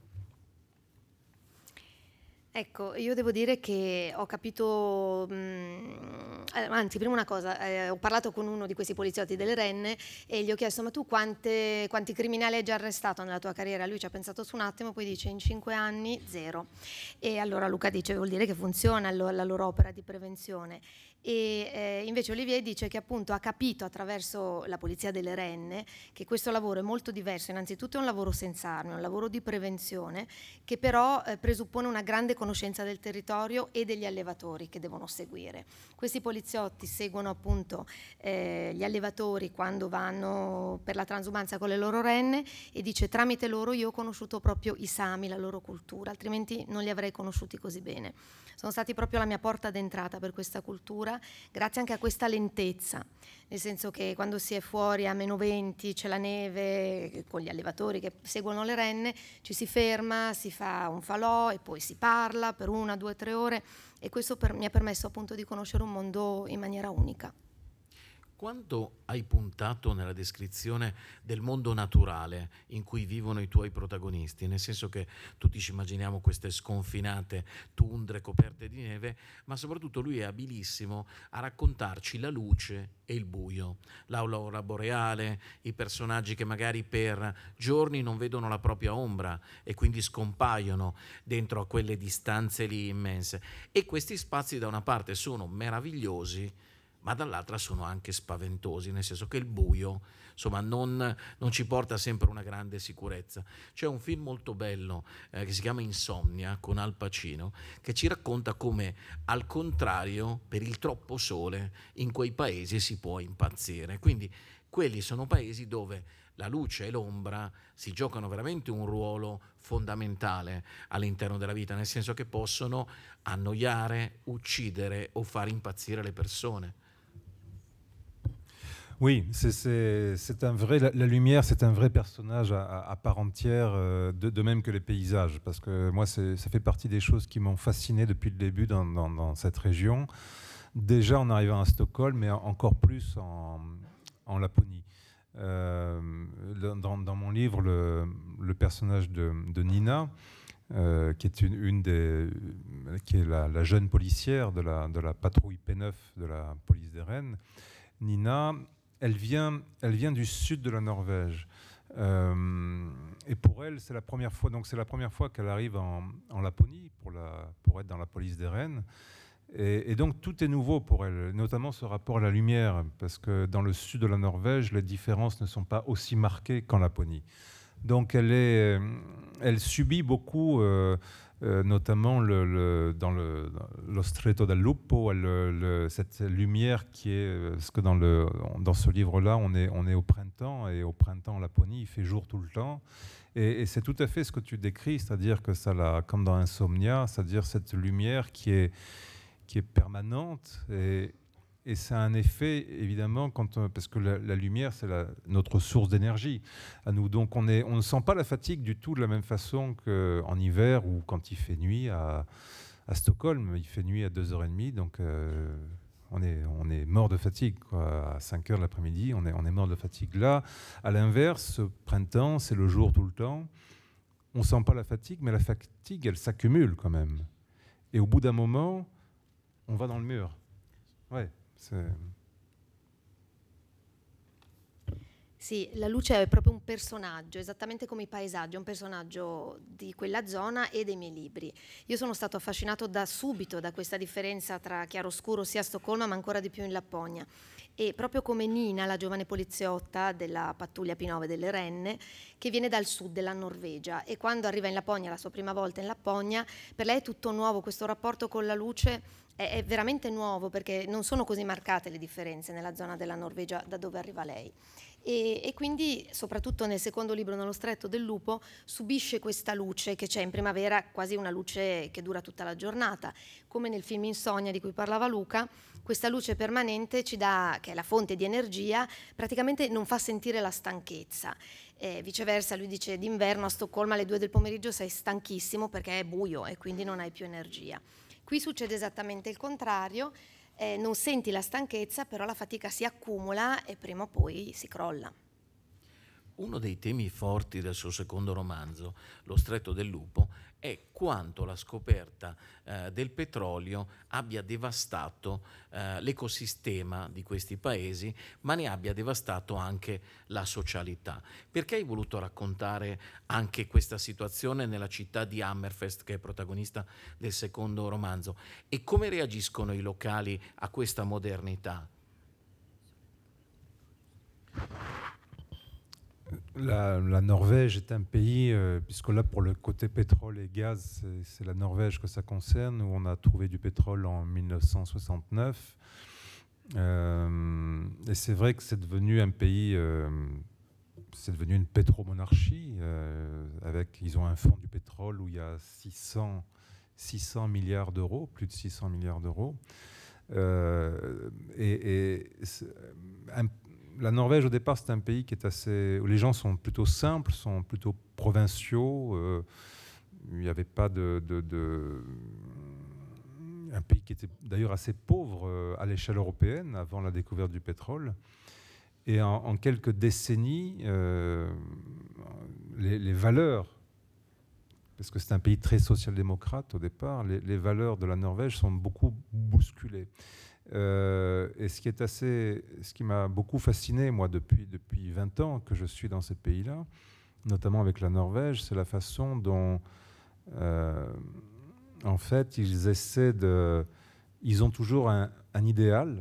Ecco, io devo dire che ho capito, mh, anzi prima una cosa, eh, ho parlato con uno di questi poliziotti delle renne e gli ho chiesto ma tu quante, quanti criminali hai già arrestato nella tua carriera? Lui ci ha pensato su un attimo, poi dice in cinque anni zero. E allora Luca dice vuol dire che funziona la loro opera di prevenzione. E eh, invece Olivier dice che appunto ha capito attraverso la polizia delle renne che questo lavoro è molto diverso. Innanzitutto è un lavoro senza armi, è un lavoro di prevenzione che però eh, presuppone una grande conoscenza del territorio e degli allevatori che devono seguire. Questi poliziotti seguono appunto eh, gli allevatori quando vanno per la transumanza con le loro renne e dice tramite loro io ho conosciuto proprio i Sami, la loro cultura, altrimenti non li avrei conosciuti così bene. Sono stati proprio la mia porta d'entrata per questa cultura, grazie anche a questa lentezza, nel senso che quando si è fuori a meno venti, c'è la neve, con gli allevatori che seguono le renne, ci si ferma, si fa un falò e poi si parla per una, due, tre ore e questo per, mi ha permesso appunto di conoscere un mondo in maniera unica. Quando hai puntato nella descrizione del mondo naturale in cui vivono i tuoi protagonisti, nel senso che tutti ci immaginiamo queste sconfinate tundre coperte di neve, ma soprattutto lui è abilissimo a raccontarci la luce e il buio, l'aurora boreale, i personaggi che magari per giorni non vedono la propria ombra e quindi scompaiono dentro a quelle distanze lì immense. E questi spazi da una parte sono meravigliosi, ma dall'altra sono anche spaventosi, nel senso che il buio insomma non, non ci porta sempre una grande sicurezza. C'è un film molto bello eh, che si chiama Insomnia con Al Pacino che ci racconta come al contrario per il troppo sole in quei paesi si può impazzire, quindi quelli sono paesi dove la luce e l'ombra si giocano veramente un ruolo fondamentale all'interno della vita, nel senso che possono annoiare, uccidere o far impazzire le persone. Oui, c'est, c'est, c'est un vrai, la, la lumière, c'est un vrai personnage à, à, à part entière, euh, de, de même que les paysages, parce que moi, c'est, ça fait partie des choses qui m'ont fasciné depuis le début dans, dans, dans cette région. Déjà en arrivant à Stockholm, mais encore plus en, en Laponie. Euh, dans, dans mon livre, le, le personnage de, de Nina, euh, qui est, une, une des, qui est la, la jeune policière de la, de la patrouille P neuf de la police des Rennes, Nina, elle vient, elle vient du sud de la Norvège. Euh, et pour elle, c'est la première fois, donc c'est la première fois qu'elle arrive en, en Laponie pour, la, pour être dans la police des Rennes. Et, et donc tout est nouveau pour elle, notamment ce rapport à la lumière, parce que dans le sud de la Norvège, les différences ne sont pas aussi marquées qu'en Laponie. Donc elle, est, elle subit beaucoup, euh, euh, notamment le, le, dans le lo Stretto del Lupo, le, le, cette lumière qui est, parce que dans, le, dans ce livre-là, on est, on est au printemps, et au printemps en Laponie, il fait jour tout le temps. Et, et c'est tout à fait ce que tu décris, c'est-à-dire que ça, la, comme dans Insomnia, c'est-à-dire cette lumière qui est, qui est permanente, et, et ça a un effet, évidemment, quand on, parce que la, la lumière, c'est la, notre source d'énergie à nous. Donc on, est, on ne sent pas la fatigue du tout de la même façon qu'en hiver ou quand il fait nuit à, à Stockholm. Il fait nuit à deux heures trente, donc euh, on, est, on est mort de fatigue, quoi. À cinq heures de l'après-midi, on est, on est mort de fatigue. Là, à l'inverse, ce printemps, c'est le jour tout le temps. On ne sent pas la fatigue, mais la fatigue, elle s'accumule quand même. Et au bout d'un moment, on va dans le mur. Ouais, c'est... Sì, la luce è proprio un personaggio, esattamente come i paesaggi, è un personaggio di quella zona e dei miei libri. Io sono stato affascinato da subito da questa differenza tra chiaroscuro sia a Stoccolma ma ancora di più in Lapponia. E proprio come Nina, la giovane poliziotta della pattuglia P nove delle Renne, che viene dal sud della Norvegia, e quando arriva in Lapponia, la sua prima volta in Lapponia, per lei è tutto nuovo, questo rapporto con la luce è, è veramente nuovo, perché non sono così marcate le differenze nella zona della Norvegia da dove arriva lei. E, e quindi, soprattutto nel secondo libro, Nello stretto del lupo, subisce questa luce che c'è in primavera, quasi una luce che dura tutta la giornata. Come nel film Insonnia di cui parlava Luca, questa luce permanente ci dà, che è la fonte di energia, praticamente non fa sentire la stanchezza. Eh, viceversa, lui dice d'inverno a Stoccolma alle due del pomeriggio sei stanchissimo perché è buio e quindi non hai più energia. Qui succede esattamente il contrario. Eh, non senti la stanchezza, però la fatica si accumula e prima o poi si crolla. Uno dei temi forti del suo secondo romanzo, Lo stretto del lupo, è quanto la scoperta eh, del petrolio abbia devastato eh, l'ecosistema di questi paesi, ma ne abbia devastato anche la socialità. Perché hai voluto raccontare anche questa situazione nella città di Hammerfest, che è protagonista del secondo romanzo? E come reagiscono i locali a questa modernità? La, la Norvège est un pays, euh, puisque là pour le côté pétrole et gaz, c'est, c'est la Norvège que ça concerne, où on a trouvé du pétrole en dix-neuf cent soixante-neuf. Euh, et c'est vrai que c'est devenu un pays, euh, c'est devenu une pétromonarchie. Euh, avec, ils ont un fonds du pétrole où il y a six cents milliards d'euros, plus de six cents milliards d'euros. Euh, et et un, La Norvège, au départ, c'est un pays qui est assez, où les gens sont plutôt simples, sont plutôt provinciaux. Euh, il n'y avait pas de, de, de... Un pays qui était d'ailleurs assez pauvre euh, à l'échelle européenne avant la découverte du pétrole. Et en, en quelques décennies, euh, les, les valeurs, parce que c'est un pays très social-démocrate au départ, les, les valeurs de la Norvège sont beaucoup bousculées. Euh, et ce qui est assez, ce qui m'a beaucoup fasciné, moi, depuis, depuis vingt ans que je suis dans ces pays-là, notamment avec la Norvège, c'est la façon dont, euh, en fait, ils essaient de... Ils ont toujours un, un idéal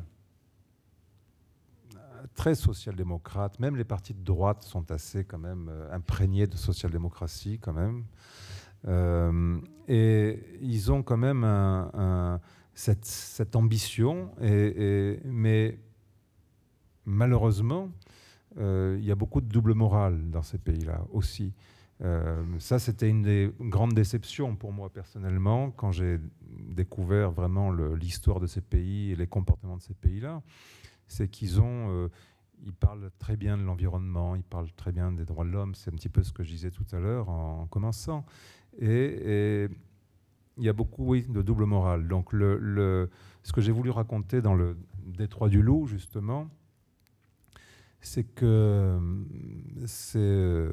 très social-démocrate. Même les partis de droite sont assez, quand même, imprégnés de social-démocratie, quand même. Euh, et ils ont quand même un... un Cette, cette ambition, et, et, mais malheureusement, euh, il y a beaucoup de double morale dans ces pays-là aussi. Euh, ça, c'était une des grandes déceptions pour moi personnellement, quand j'ai découvert vraiment le, l'histoire de ces pays et les comportements de ces pays-là. C'est qu'ils ont... Euh, ils parlent très bien de l'environnement, ils parlent très bien des droits de l'homme, c'est un petit peu ce que je disais tout à l'heure en, en commençant. Et... et il y a beaucoup, oui, de double morale. Donc, le, le, ce que j'ai voulu raconter dans le Détroit du Loup, justement, c'est que c'est euh,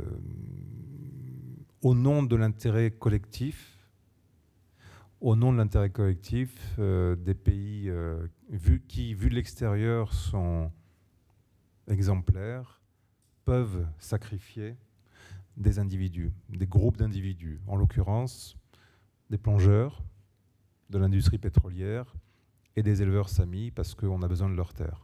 au nom de l'intérêt collectif, au nom de l'intérêt collectif, euh, des pays euh, vu, qui, vu de l'extérieur, sont exemplaires, peuvent sacrifier des individus, des groupes d'individus, en l'occurrence des plongeurs, de l'industrie pétrolière et des éleveurs samis, parce qu'on a besoin de leurs terres.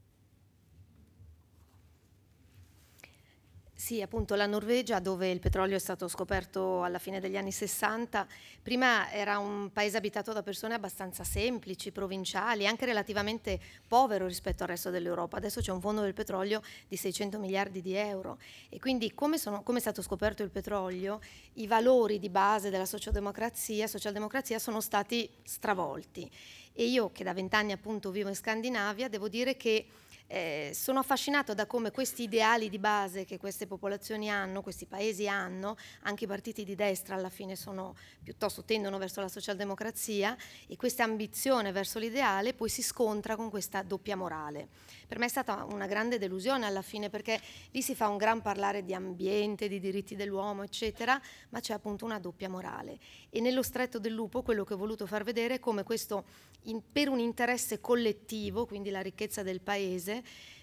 Sì, appunto la Norvegia, dove il petrolio è stato scoperto alla fine degli anni sessanta, prima era un paese abitato da persone abbastanza semplici, provinciali, anche relativamente povero rispetto al resto dell'Europa. Adesso c'è un fondo del petrolio di seicento miliardi di euro e quindi come, sono, come è stato scoperto il petrolio, i valori di base della socialdemocrazia, socialdemocrazia sono stati stravolti. E io, che da vent'anni appunto vivo in Scandinavia, devo dire che Eh, sono affascinato da come questi ideali di base che queste popolazioni hanno, questi paesi hanno, anche i partiti di destra alla fine sono piuttosto tendono verso la socialdemocrazia, e questa ambizione verso l'ideale poi si scontra con questa doppia morale. Per me è stata una grande delusione alla fine, perché lì si fa un gran parlare di ambiente, di diritti dell'uomo, eccetera, ma c'è appunto una doppia morale. E nello Stretto del Lupo quello che ho voluto far vedere è come questo, in, per un interesse collettivo, quindi la ricchezza del paese,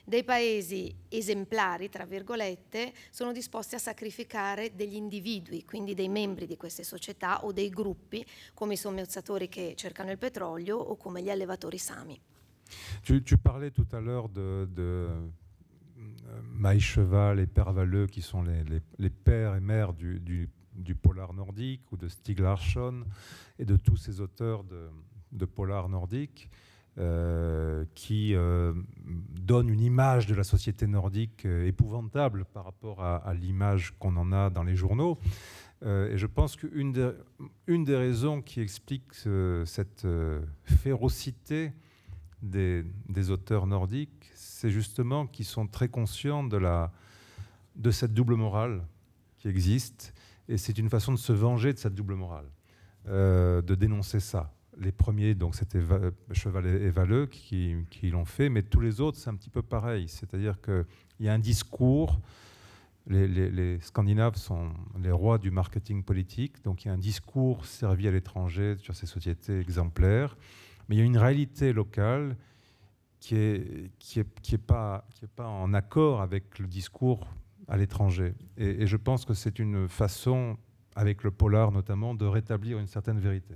dei paesi esemplari, tra virgolette, sono disposti a sacrificare degli individui, quindi dei membri di queste società o dei gruppi, come i sommozzatori che cercano il petrolio o come gli allevatori sami. Tu, tu parlais tout à l'heure de, de Maïs Cheval et Père Valleux, qui sont les, les, les pères et mères du, du, du polar nordique, ou de Stieg Larsson, et de tous ces auteurs de, de polar nordique, euh, qui euh, donnent une image de la société nordique euh, épouvantable par rapport à, à l'image qu'on en a dans les journaux. Euh, et je pense qu'une des, une des raisons qui explique euh, cette euh, férocité Des, des auteurs nordiques, c'est justement qu'ils sont très conscients de, la, de cette double morale qui existe, et c'est une façon de se venger de cette double morale, euh, de dénoncer ça. Les premiers, donc c'était Va- Cheval et Valleux qui, qui l'ont fait, mais tous les autres, c'est un petit peu pareil, c'est-à-dire qu'il y a un discours, les, les, les Scandinaves sont les rois du marketing politique, donc il y a un discours servi à l'étranger sur ces sociétés exemplaires, mais il y a une réalité locale qui est, qui est, qui est pas, qui est pas en accord avec le discours à l'étranger. Et, et je pense que c'est une façon, avec le polar notamment, de rétablir une certaine vérité.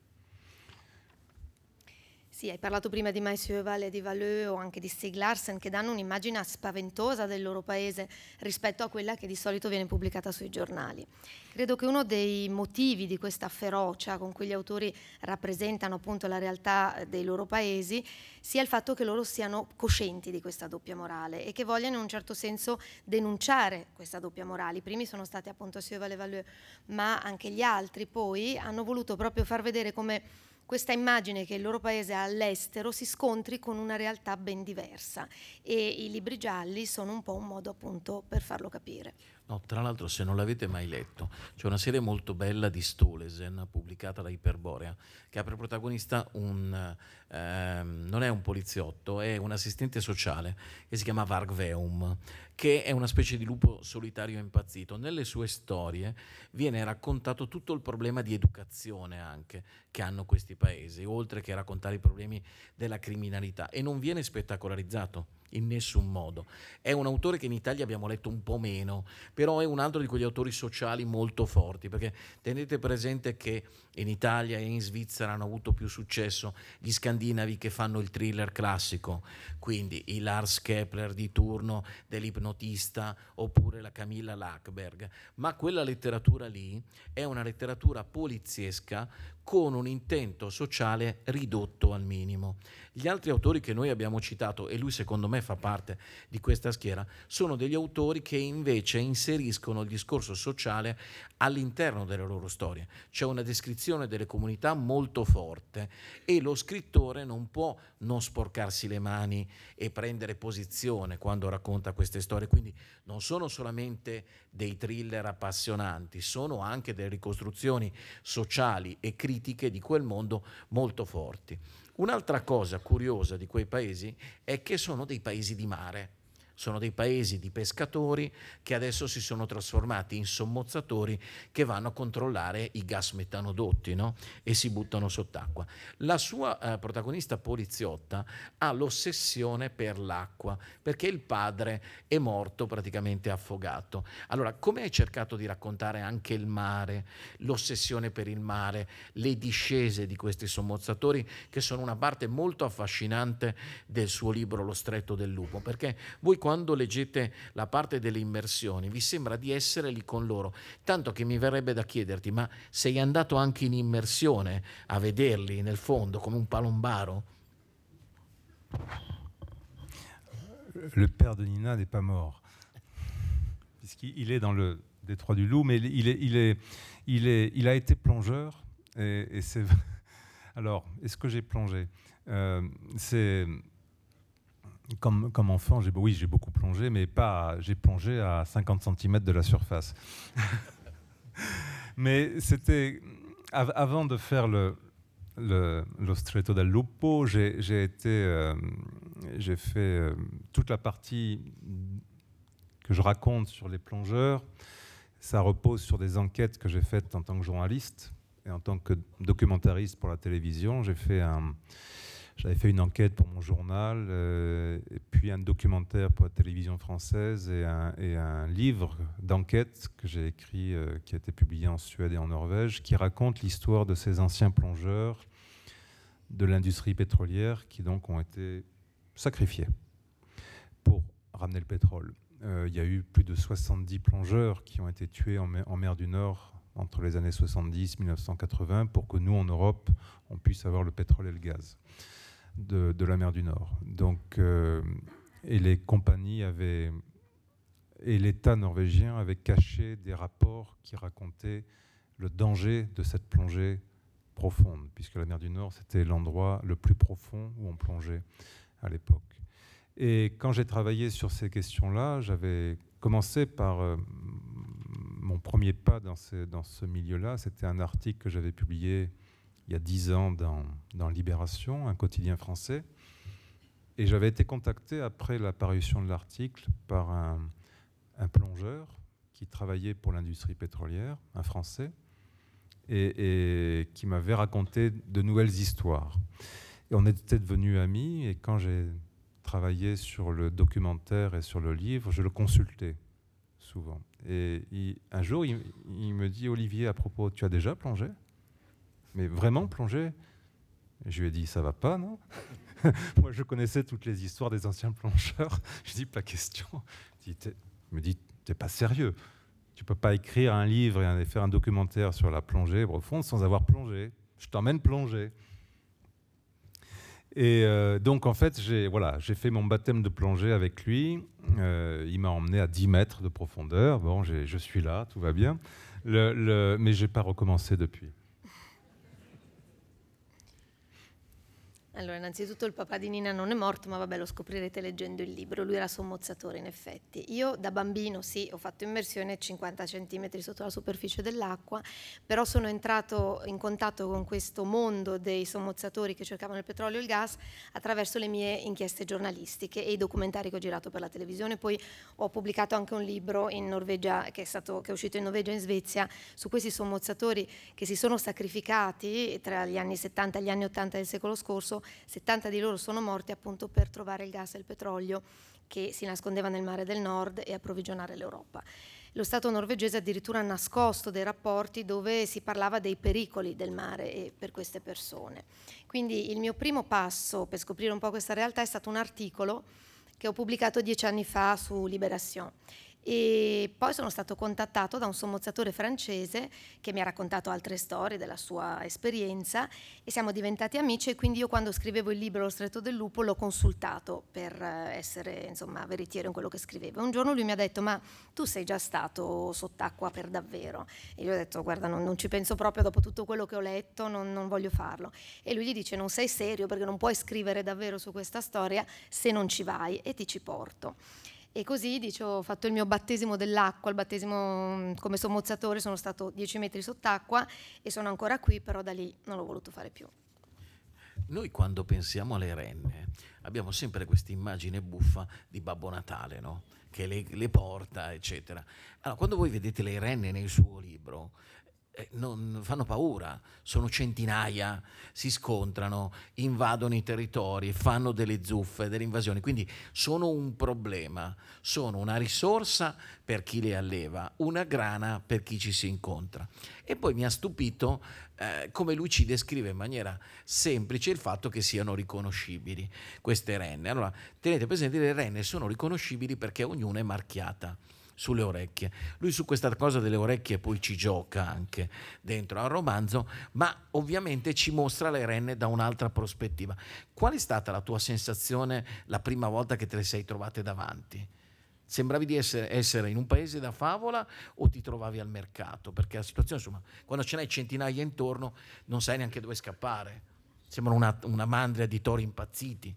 Sì, hai parlato prima di Maïs Cheval e di Valleux o anche di Stieg Larsson, che danno un'immagine spaventosa del loro paese rispetto a quella che di solito viene pubblicata sui giornali. Credo che uno dei motivi di questa ferocia con cui gli autori rappresentano appunto la realtà dei loro paesi sia il fatto che loro siano coscienti di questa doppia morale e che vogliano in un certo senso denunciare questa doppia morale. I primi sono stati appunto Cheval e Valleux, ma anche gli altri poi hanno voluto proprio far vedere come questa immagine che il loro paese ha all'estero si scontri con una realtà ben diversa, e i libri gialli sono un po' un modo appunto per farlo capire. No, tra l'altro, se non l'avete mai letto, c'è una serie molto bella di Stolesen pubblicata da Iperborea che ha per protagonista un ehm, non è un poliziotto, è un assistente sociale che si chiama Varg Veum, che è una specie di lupo solitario impazzito. Nelle sue storie viene raccontato tutto il problema di educazione anche che hanno questi paesi, oltre che raccontare i problemi della criminalità, e non viene spettacolarizzato in nessun modo. È un autore che in Italia abbiamo letto un po' meno, però è un altro di quegli autori sociali molto forti, perché tenete presente che in Italia e in Svizzera hanno avuto più successo gli scandinavi che fanno il thriller classico, quindi il Lars Kepler di turno dell'ipnotista oppure la Camilla Lackberg, ma quella letteratura lì è una letteratura poliziesca con un intento sociale ridotto al minimo. Gli altri autori che noi abbiamo citato, e lui secondo me fa parte di questa schiera, sono degli autori che invece inseriscono il discorso sociale all'interno delle loro storie. C'è una descrizione delle comunità molto forte e lo scrittore non può non sporcarsi le mani e prendere posizione quando racconta queste storie, quindi non sono solamente dei thriller appassionanti, sono anche delle ricostruzioni sociali e critiche di quel mondo molto forti. Un'altra cosa curiosa di quei paesi è che sono dei paesi di mare, sono dei paesi di pescatori che adesso si sono trasformati in sommozzatori che vanno a controllare i gas metanodotti, no? E si buttano sott'acqua. La sua eh, protagonista poliziotta ha l'ossessione per l'acqua, perché il padre è morto praticamente affogato. Allora, come hai cercato di raccontare anche il mare, l'ossessione per il mare, le discese di questi sommozzatori, che sono una parte molto affascinante del suo libro Lo stretto del lupo, perché voi quando leggete la parte delle immersioni vi sembra di essere lì con loro, tanto che mi verrebbe da chiederti: ma sei andato anche in immersione a vederli nel fondo come un palombaro? Le père de Nina n'est pas mort, puisqu'il est dans le détroit du Loup, mais il, est, il, est, il, est, il a été plongeur, et, et c'est... Alors, est-ce que j'ai plongé euh, C'est... Comme, comme enfant, j'ai, oui, j'ai beaucoup plongé, mais pas, j'ai plongé à cinquante centimètres de la surface. Mais c'était... Av- avant de faire le, le, lo Stretto del Lupo, j'ai, j'ai, été, euh, j'ai fait euh, toute la partie que je raconte sur les plongeurs. Ça repose sur des enquêtes que j'ai faites en tant que journaliste et en tant que documentariste pour la télévision. J'ai fait un... j'avais fait une enquête pour mon journal, euh, et puis un documentaire pour la télévision française et un, et un livre d'enquête que j'ai écrit, euh, qui a été publié en Suède et en Norvège, qui raconte l'histoire de ces anciens plongeurs de l'industrie pétrolière qui donc ont été sacrifiés pour ramener le pétrole. Euh, il y a eu plus de soixante-dix plongeurs qui ont été tués en mer, en mer du Nord entre les années soixante-dix et mille neuf cent quatre-vingts pour que nous, en Europe, on puisse avoir le pétrole et le gaz de, de la mer du Nord. Donc, euh, et les compagnies avaient, et l'État norvégien avait caché des rapports qui racontaient le danger de cette plongée profonde, puisque la mer du Nord, c'était l'endroit le plus profond où on plongeait à l'époque. Et quand j'ai travaillé sur ces questions-là, j'avais commencé par euh, mon premier pas dans ce, dans ce milieu-là. C'était un article que j'avais publié il y a dix ans dans, dans Libération, un quotidien français. Et j'avais été contacté après la parution de l'article par un, un plongeur qui travaillait pour l'industrie pétrolière, un Français, et, et qui m'avait raconté de nouvelles histoires. Et on était devenus amis, et quand j'ai travaillé sur le documentaire et sur le livre, je le consultais souvent. Et il, un jour, il, il me dit « Olivier, à propos, tu as déjà plongé ? Mais vraiment plongé ?» Je lui ai dit « Ça va pas, non ?» Moi, je connaissais toutes les histoires des anciens plongeurs. Je dis « Pas question. » Il me dit « T'es pas sérieux. Tu peux pas écrire un livre et faire un documentaire sur la plongée profonde sans avoir plongé. Je t'emmène plonger. » Et euh, donc, en fait, j'ai voilà, j'ai fait mon baptême de plongée avec lui. Euh, il m'a emmené à dix mètres de profondeur. Bon, j'ai, je suis là, tout va bien. Le, le, mais je n'ai pas recommencé depuis. Allora, innanzitutto il papà di Nina non è morto, ma vabbè, lo scoprirete leggendo il libro. Lui era sommozzatore, in effetti. Io da bambino, sì, ho fatto immersione cinquanta centimetri sotto la superficie dell'acqua, però sono entrato in contatto con questo mondo dei sommozzatori che cercavano il petrolio e il gas attraverso le mie inchieste giornalistiche e i documentari che ho girato per la televisione. Poi ho pubblicato anche un libro in Norvegia, che è, stato, che è uscito in Norvegia e in Svezia, su questi sommozzatori che si sono sacrificati tra gli anni settanta e gli anni ottanta del secolo scorso. settanta di loro sono morti appunto per trovare il gas e il petrolio che si nascondeva nel mare del nord e approvvigionare l'Europa. Lo Stato norvegese addirittura ha nascosto dei rapporti dove si parlava dei pericoli del mare e per queste persone. Quindi il mio primo passo per scoprire un po' questa realtà è stato un articolo che ho pubblicato dieci anni fa su Libération. E poi sono stato contattato da un sommozzatore francese che mi ha raccontato altre storie della sua esperienza e siamo diventati amici, e quindi io, quando scrivevo il libro Lo Stretto del Lupo, l'ho consultato per essere, insomma, veritiero in quello che scrivevo. Un giorno lui mi ha detto: ma tu sei già stato sott'acqua per davvero? E io ho detto: guarda, non, non ci penso proprio, dopo tutto quello che ho letto non, non voglio farlo. E lui gli dice: non sei serio, perché non puoi scrivere davvero su questa storia se non ci vai, e ti ci porto. E così, dice, ho fatto il mio battesimo dell'acqua, il battesimo come sommozzatore, sono stato dieci metri sott'acqua e sono ancora qui, però da lì non l'ho voluto fare più. Noi, quando pensiamo alle renne, abbiamo sempre questa immagine buffa di Babbo Natale, no? Che le, le porta, eccetera. Allora, quando voi vedete le renne nel suo libro, eh, non fanno paura, sono centinaia, si scontrano, invadono i territori, fanno delle zuffe, delle invasioni, quindi sono un problema, sono una risorsa per chi le alleva, una grana per chi ci si incontra. E poi mi ha stupito eh, come lui ci descrive in maniera semplice il fatto che siano riconoscibili queste renne. Allora, tenete presente che le renne sono riconoscibili perché ognuna è marchiata sulle orecchie. Lui su questa cosa delle orecchie poi ci gioca anche dentro al romanzo, ma ovviamente ci mostra le renne da un'altra prospettiva. Qual è stata la tua sensazione la prima volta che te le sei trovate davanti? Sembravi di essere, essere in un paese da favola o ti trovavi al mercato? Perché la situazione, insomma, quando ce n'hai centinaia intorno non sai neanche dove scappare. Sembra una, una mandria di tori impazziti.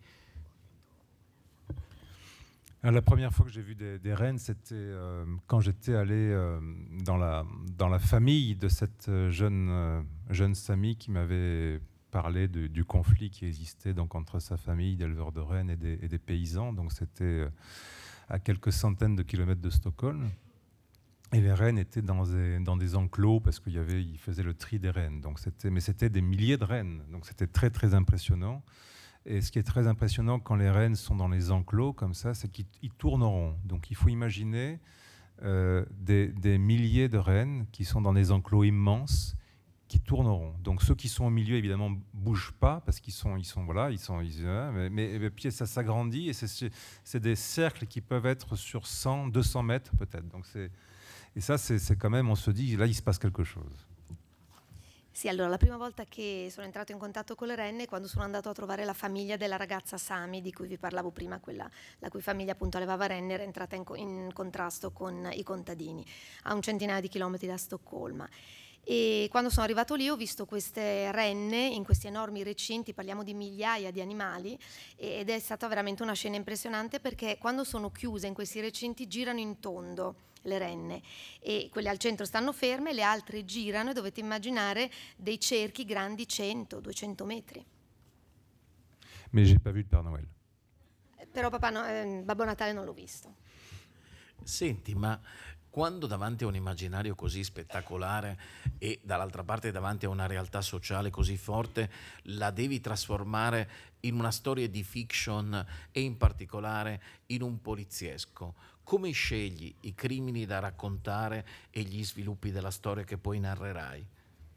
La première fois que j'ai vu des, des rennes, c'était euh, quand j'étais allé euh, dans, la, dans la famille de cette jeune, euh, jeune Sami qui m'avait parlé de, du conflit qui existait donc, entre sa famille d'éleveurs de rennes et des, et des paysans. Donc c'était euh, à quelques centaines de kilomètres de Stockholm. Et les rennes étaient dans des, dans des enclos parce qu'il y avait, ils faisaient le tri des rennes. Donc c'était, mais c'était des milliers de rennes. Donc c'était très très impressionnant. Et ce qui est très impressionnant quand les rennes sont dans les enclos comme ça, c'est qu'ils ils tourneront. Donc il faut imaginer euh, des, des milliers de rennes qui sont dans des enclos immenses, qui tourneront. Donc ceux qui sont au milieu, évidemment, ne bougent pas parce qu'ils sont, ils sont, voilà, ils sont, ils, mais, mais, mais puis ça s'agrandit et c'est, c'est des cercles qui peuvent être sur cent, deux cents mètres peut-être. Donc c'est, et ça, c'est, c'est quand même, on se dit, là, il se passe quelque chose. Sì, allora la prima volta che sono entrato in contatto con le renne è quando sono andato a trovare la famiglia della ragazza Sami di cui vi parlavo prima, quella la cui famiglia appunto allevava renne, era entrata in, in contrasto con i contadini a un centinaio di chilometri da Stoccolma. E quando sono arrivato lì ho visto queste renne in questi enormi recinti, parliamo di migliaia di animali, ed è stata veramente una scena impressionante perché quando sono chiuse in questi recinti girano in tondo le renne e quelle al centro stanno ferme, le altre girano e dovete immaginare dei cerchi grandi cento duecento metri. Mais j'ai pas vu le Père Noël. Però papà no, eh, Babbo Natale non l'ho visto. Senti, ma quando davanti a un immaginario così spettacolare e dall'altra parte davanti a una realtà sociale così forte, la devi trasformare in una storia di fiction e in particolare in un poliziesco, come scegli i crimini da raccontare e gli sviluppi della storia che poi narrerai?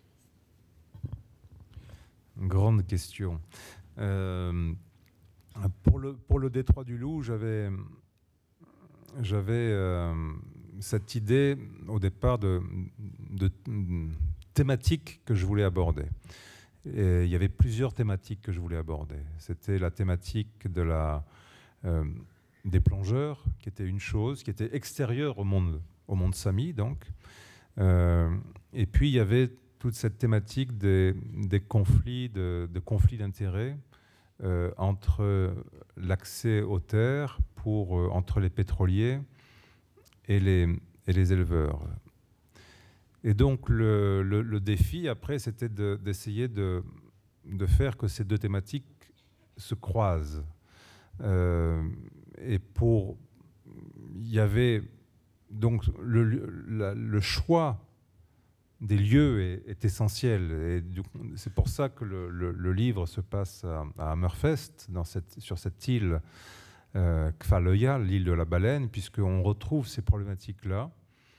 Grande question. Euh, pour le, pour le Détroit du Loup, j'avais, j'avais euh, cette idée au départ de, de, de thématique que je voulais aborder. Et il y avait plusieurs thématiques que je voulais aborder. C'était la thématique de la, euh, des plongeurs, qui était une chose, qui était extérieure au monde, au monde Sami, donc. Euh, et puis il y avait toute cette thématique des, des conflits, de, de conflits d'intérêts euh, entre l'accès aux terres, pour, euh, entre les pétroliers et les, et les éleveurs. Et donc le, le, le défi après, c'était de, d'essayer de, de faire que ces deux thématiques se croisent. Euh, et pour, il y avait donc le, le, le choix des lieux est, est essentiel. Et du coup, c'est pour ça que le, le, le livre se passe à, à Hammerfest, dans cette, sur cette île euh, Kvaløya, l'île de la baleine, puisqu'on retrouve ces problématiques-là.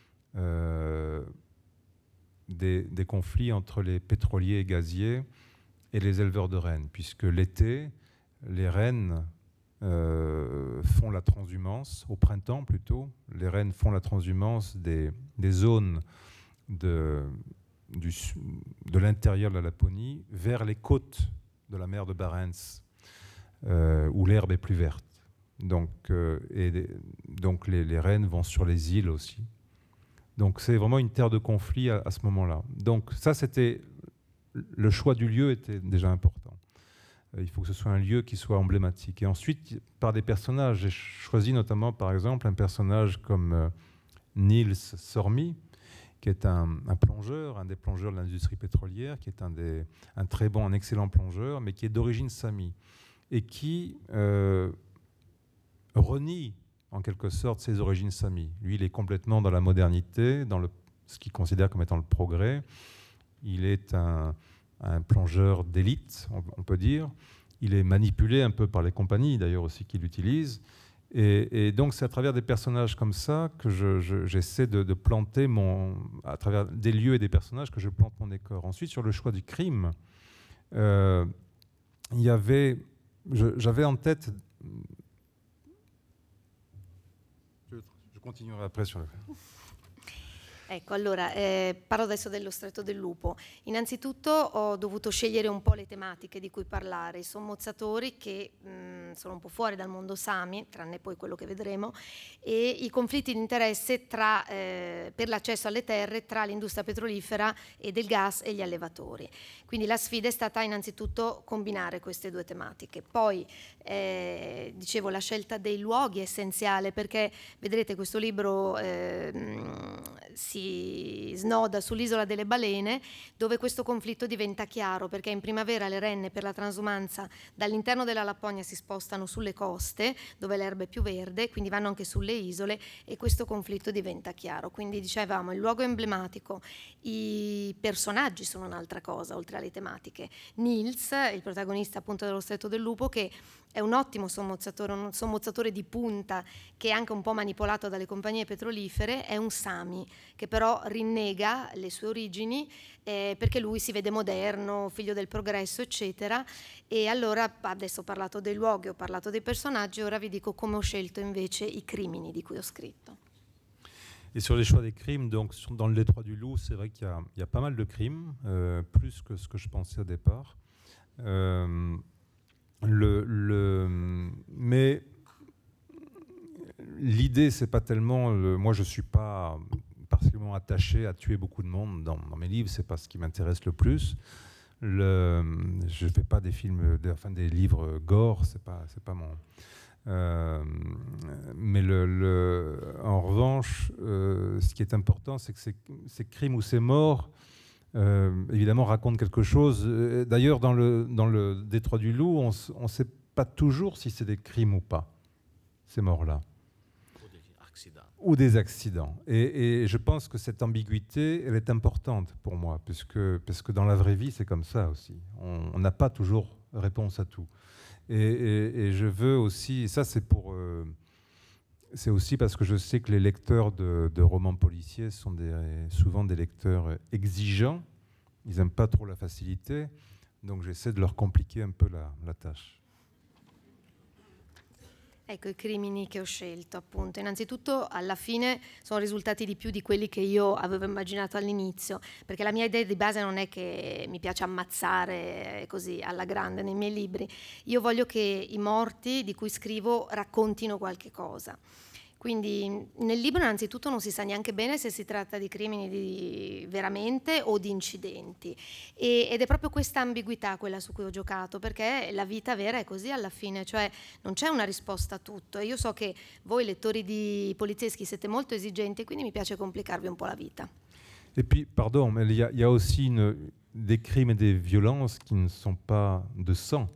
Euh, Des, des conflits entre les pétroliers et gaziers et les éleveurs de rennes, puisque l'été, les rennes euh, font la transhumance, au printemps plutôt, les rennes font la transhumance des, des zones de, du, de l'intérieur de la Laponie vers les côtes de la mer de Barents, euh, où l'herbe est plus verte. Donc, euh, et des, donc les, les rennes vont sur les îles aussi. Donc c'est vraiment une terre de conflit à, à ce moment-là. Donc ça, c'était le choix du lieu était déjà important. Euh, il faut que ce soit un lieu qui soit emblématique. Et ensuite, par des personnages, j'ai choisi notamment, par exemple, un personnage comme euh, Niels Sormi, qui est un, un plongeur, un des plongeurs de l'industrie pétrolière, qui est un, des, un très bon, un excellent plongeur, mais qui est d'origine Sami et qui euh, renie en quelque sorte ses origines Sami. Lui, il est complètement dans la modernité, dans le, ce qu'il considère comme étant le progrès. Il est un, un plongeur d'élite, on, on peut dire. Il est manipulé un peu par les compagnies, d'ailleurs aussi, qui l'utilisent. Et, et donc, c'est à travers des personnages comme ça que je, je, j'essaie de, de planter mon... à travers des lieux et des personnages que je plante mon décor. Ensuite, sur le choix du crime, euh, il y avait... Je, j'avais en tête... Je continuerai après sur le... Ecco, allora, eh, parlo adesso dello Stretto del Lupo. Innanzitutto ho dovuto scegliere un po' le tematiche di cui parlare, i sommozzatori che mh, sono un po' fuori dal mondo Sami, tranne poi quello che vedremo, e i conflitti di interesse tra, eh, per l'accesso alle terre tra l'industria petrolifera e del gas e gli allevatori. Quindi la sfida è stata innanzitutto combinare queste due tematiche. Poi, eh, dicevo, la scelta dei luoghi è essenziale, perché vedrete questo libro eh, si si snoda sull'isola delle balene, dove questo conflitto diventa chiaro, perché in primavera le renne per la transumanza dall'interno della Lapponia si spostano sulle coste, dove l'erba è più verde, quindi vanno anche sulle isole, e questo conflitto diventa chiaro. Quindi dicevamo, il luogo emblematico, i personaggi sono un'altra cosa, oltre alle tematiche. Nils, il protagonista appunto dello Stretto del Lupo, che è un ottimo sommozzatore, un sommozzatore di punta che è anche un po' manipolato dalle compagnie petrolifere, è un Sami che però rinnega le sue origini eh, perché lui si vede moderno, figlio del progresso, eccetera. E allora, adesso ho parlato dei luoghi, ho parlato dei personaggi, ora vi dico come ho scelto invece i crimini di cui ho scritto. Et sur les choix des crimes, donc dans le détroit du Loup, c'est vrai qu'il y a, il y a pas mal de crimes, euh, plus que ce que je pensais au départ. Euh, le, le, mais l'idée, c'est pas tellement. Le, moi, je suis pas particulièrement attaché à tuer beaucoup de monde dans, dans mes livres. C'est pas ce qui m'intéresse le plus. Le, je fais pas des films, des, enfin des livres gore. C'est pas, c'est pas mon. Euh, mais le, le, en revanche, euh, ce qui est important, c'est que ces, ces crimes ou ces morts, euh, évidemment, racontent quelque chose. D'ailleurs, dans le, dans le détroit du Loup, on ne sait pas toujours si c'est des crimes ou pas, ces morts-là. Ou des accidents. Ou des accidents. Et, et je pense que cette ambiguïté, elle est importante pour moi, puisque, parce que dans la vraie vie, c'est comme ça aussi. On n'a pas toujours réponse à tout. Et, et, et je veux aussi, et ça c'est pour, euh, c'est aussi parce que je sais que les lecteurs de, de romans policiers sont des, souvent des lecteurs exigeants. Ils n'aiment pas trop la facilité, donc j'essaie de leur compliquer un peu la, la tâche. Ecco, i crimini che ho scelto, appunto. Innanzitutto, alla fine sono risultati di più di quelli che io avevo immaginato all'inizio, perché la mia idea di base non è che mi piace ammazzare così alla grande nei miei libri. Io voglio che i morti di cui scrivo raccontino qualche cosa. Quindi nel libro innanzitutto non si sa neanche bene se si tratta di crimini di veramente o di incidenti, e, ed è proprio questa ambiguità quella su cui ho giocato, perché la vita vera è così alla fine, cioè non c'è una risposta a tutto, e io so che voi lettori di polizieschi siete molto esigenti, quindi mi piace complicarvi un po' la vita. Et puis, pardon, mais il y a, il y a aussi une, des crimes et des violences qui ne sont pas de sang.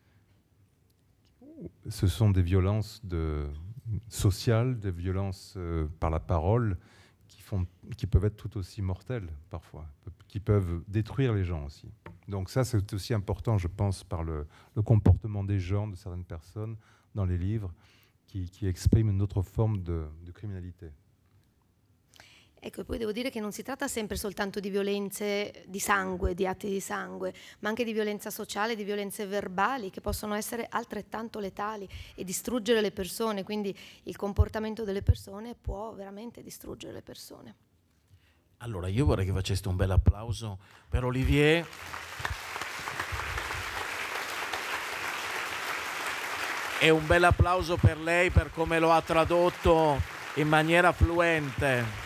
Ce sont des violences de... sociales, des violences euh, par la parole qui, font, qui peuvent être tout aussi mortelles parfois, qui peuvent détruire les gens aussi. Donc ça, c'est aussi important, je pense, par le, le comportement des gens, de certaines personnes dans les livres, qui, qui expriment une autre forme de, de criminalité. Ecco, e poi devo dire che non si tratta sempre soltanto di violenze di sangue, di atti di sangue, ma anche di violenza sociale, di violenze verbali che possono essere altrettanto letali e distruggere le persone, quindi il comportamento delle persone può veramente distruggere le persone. Allora, io vorrei che faceste un bel applauso per Olivier. E un bel applauso per lei per come lo ha tradotto in maniera fluente.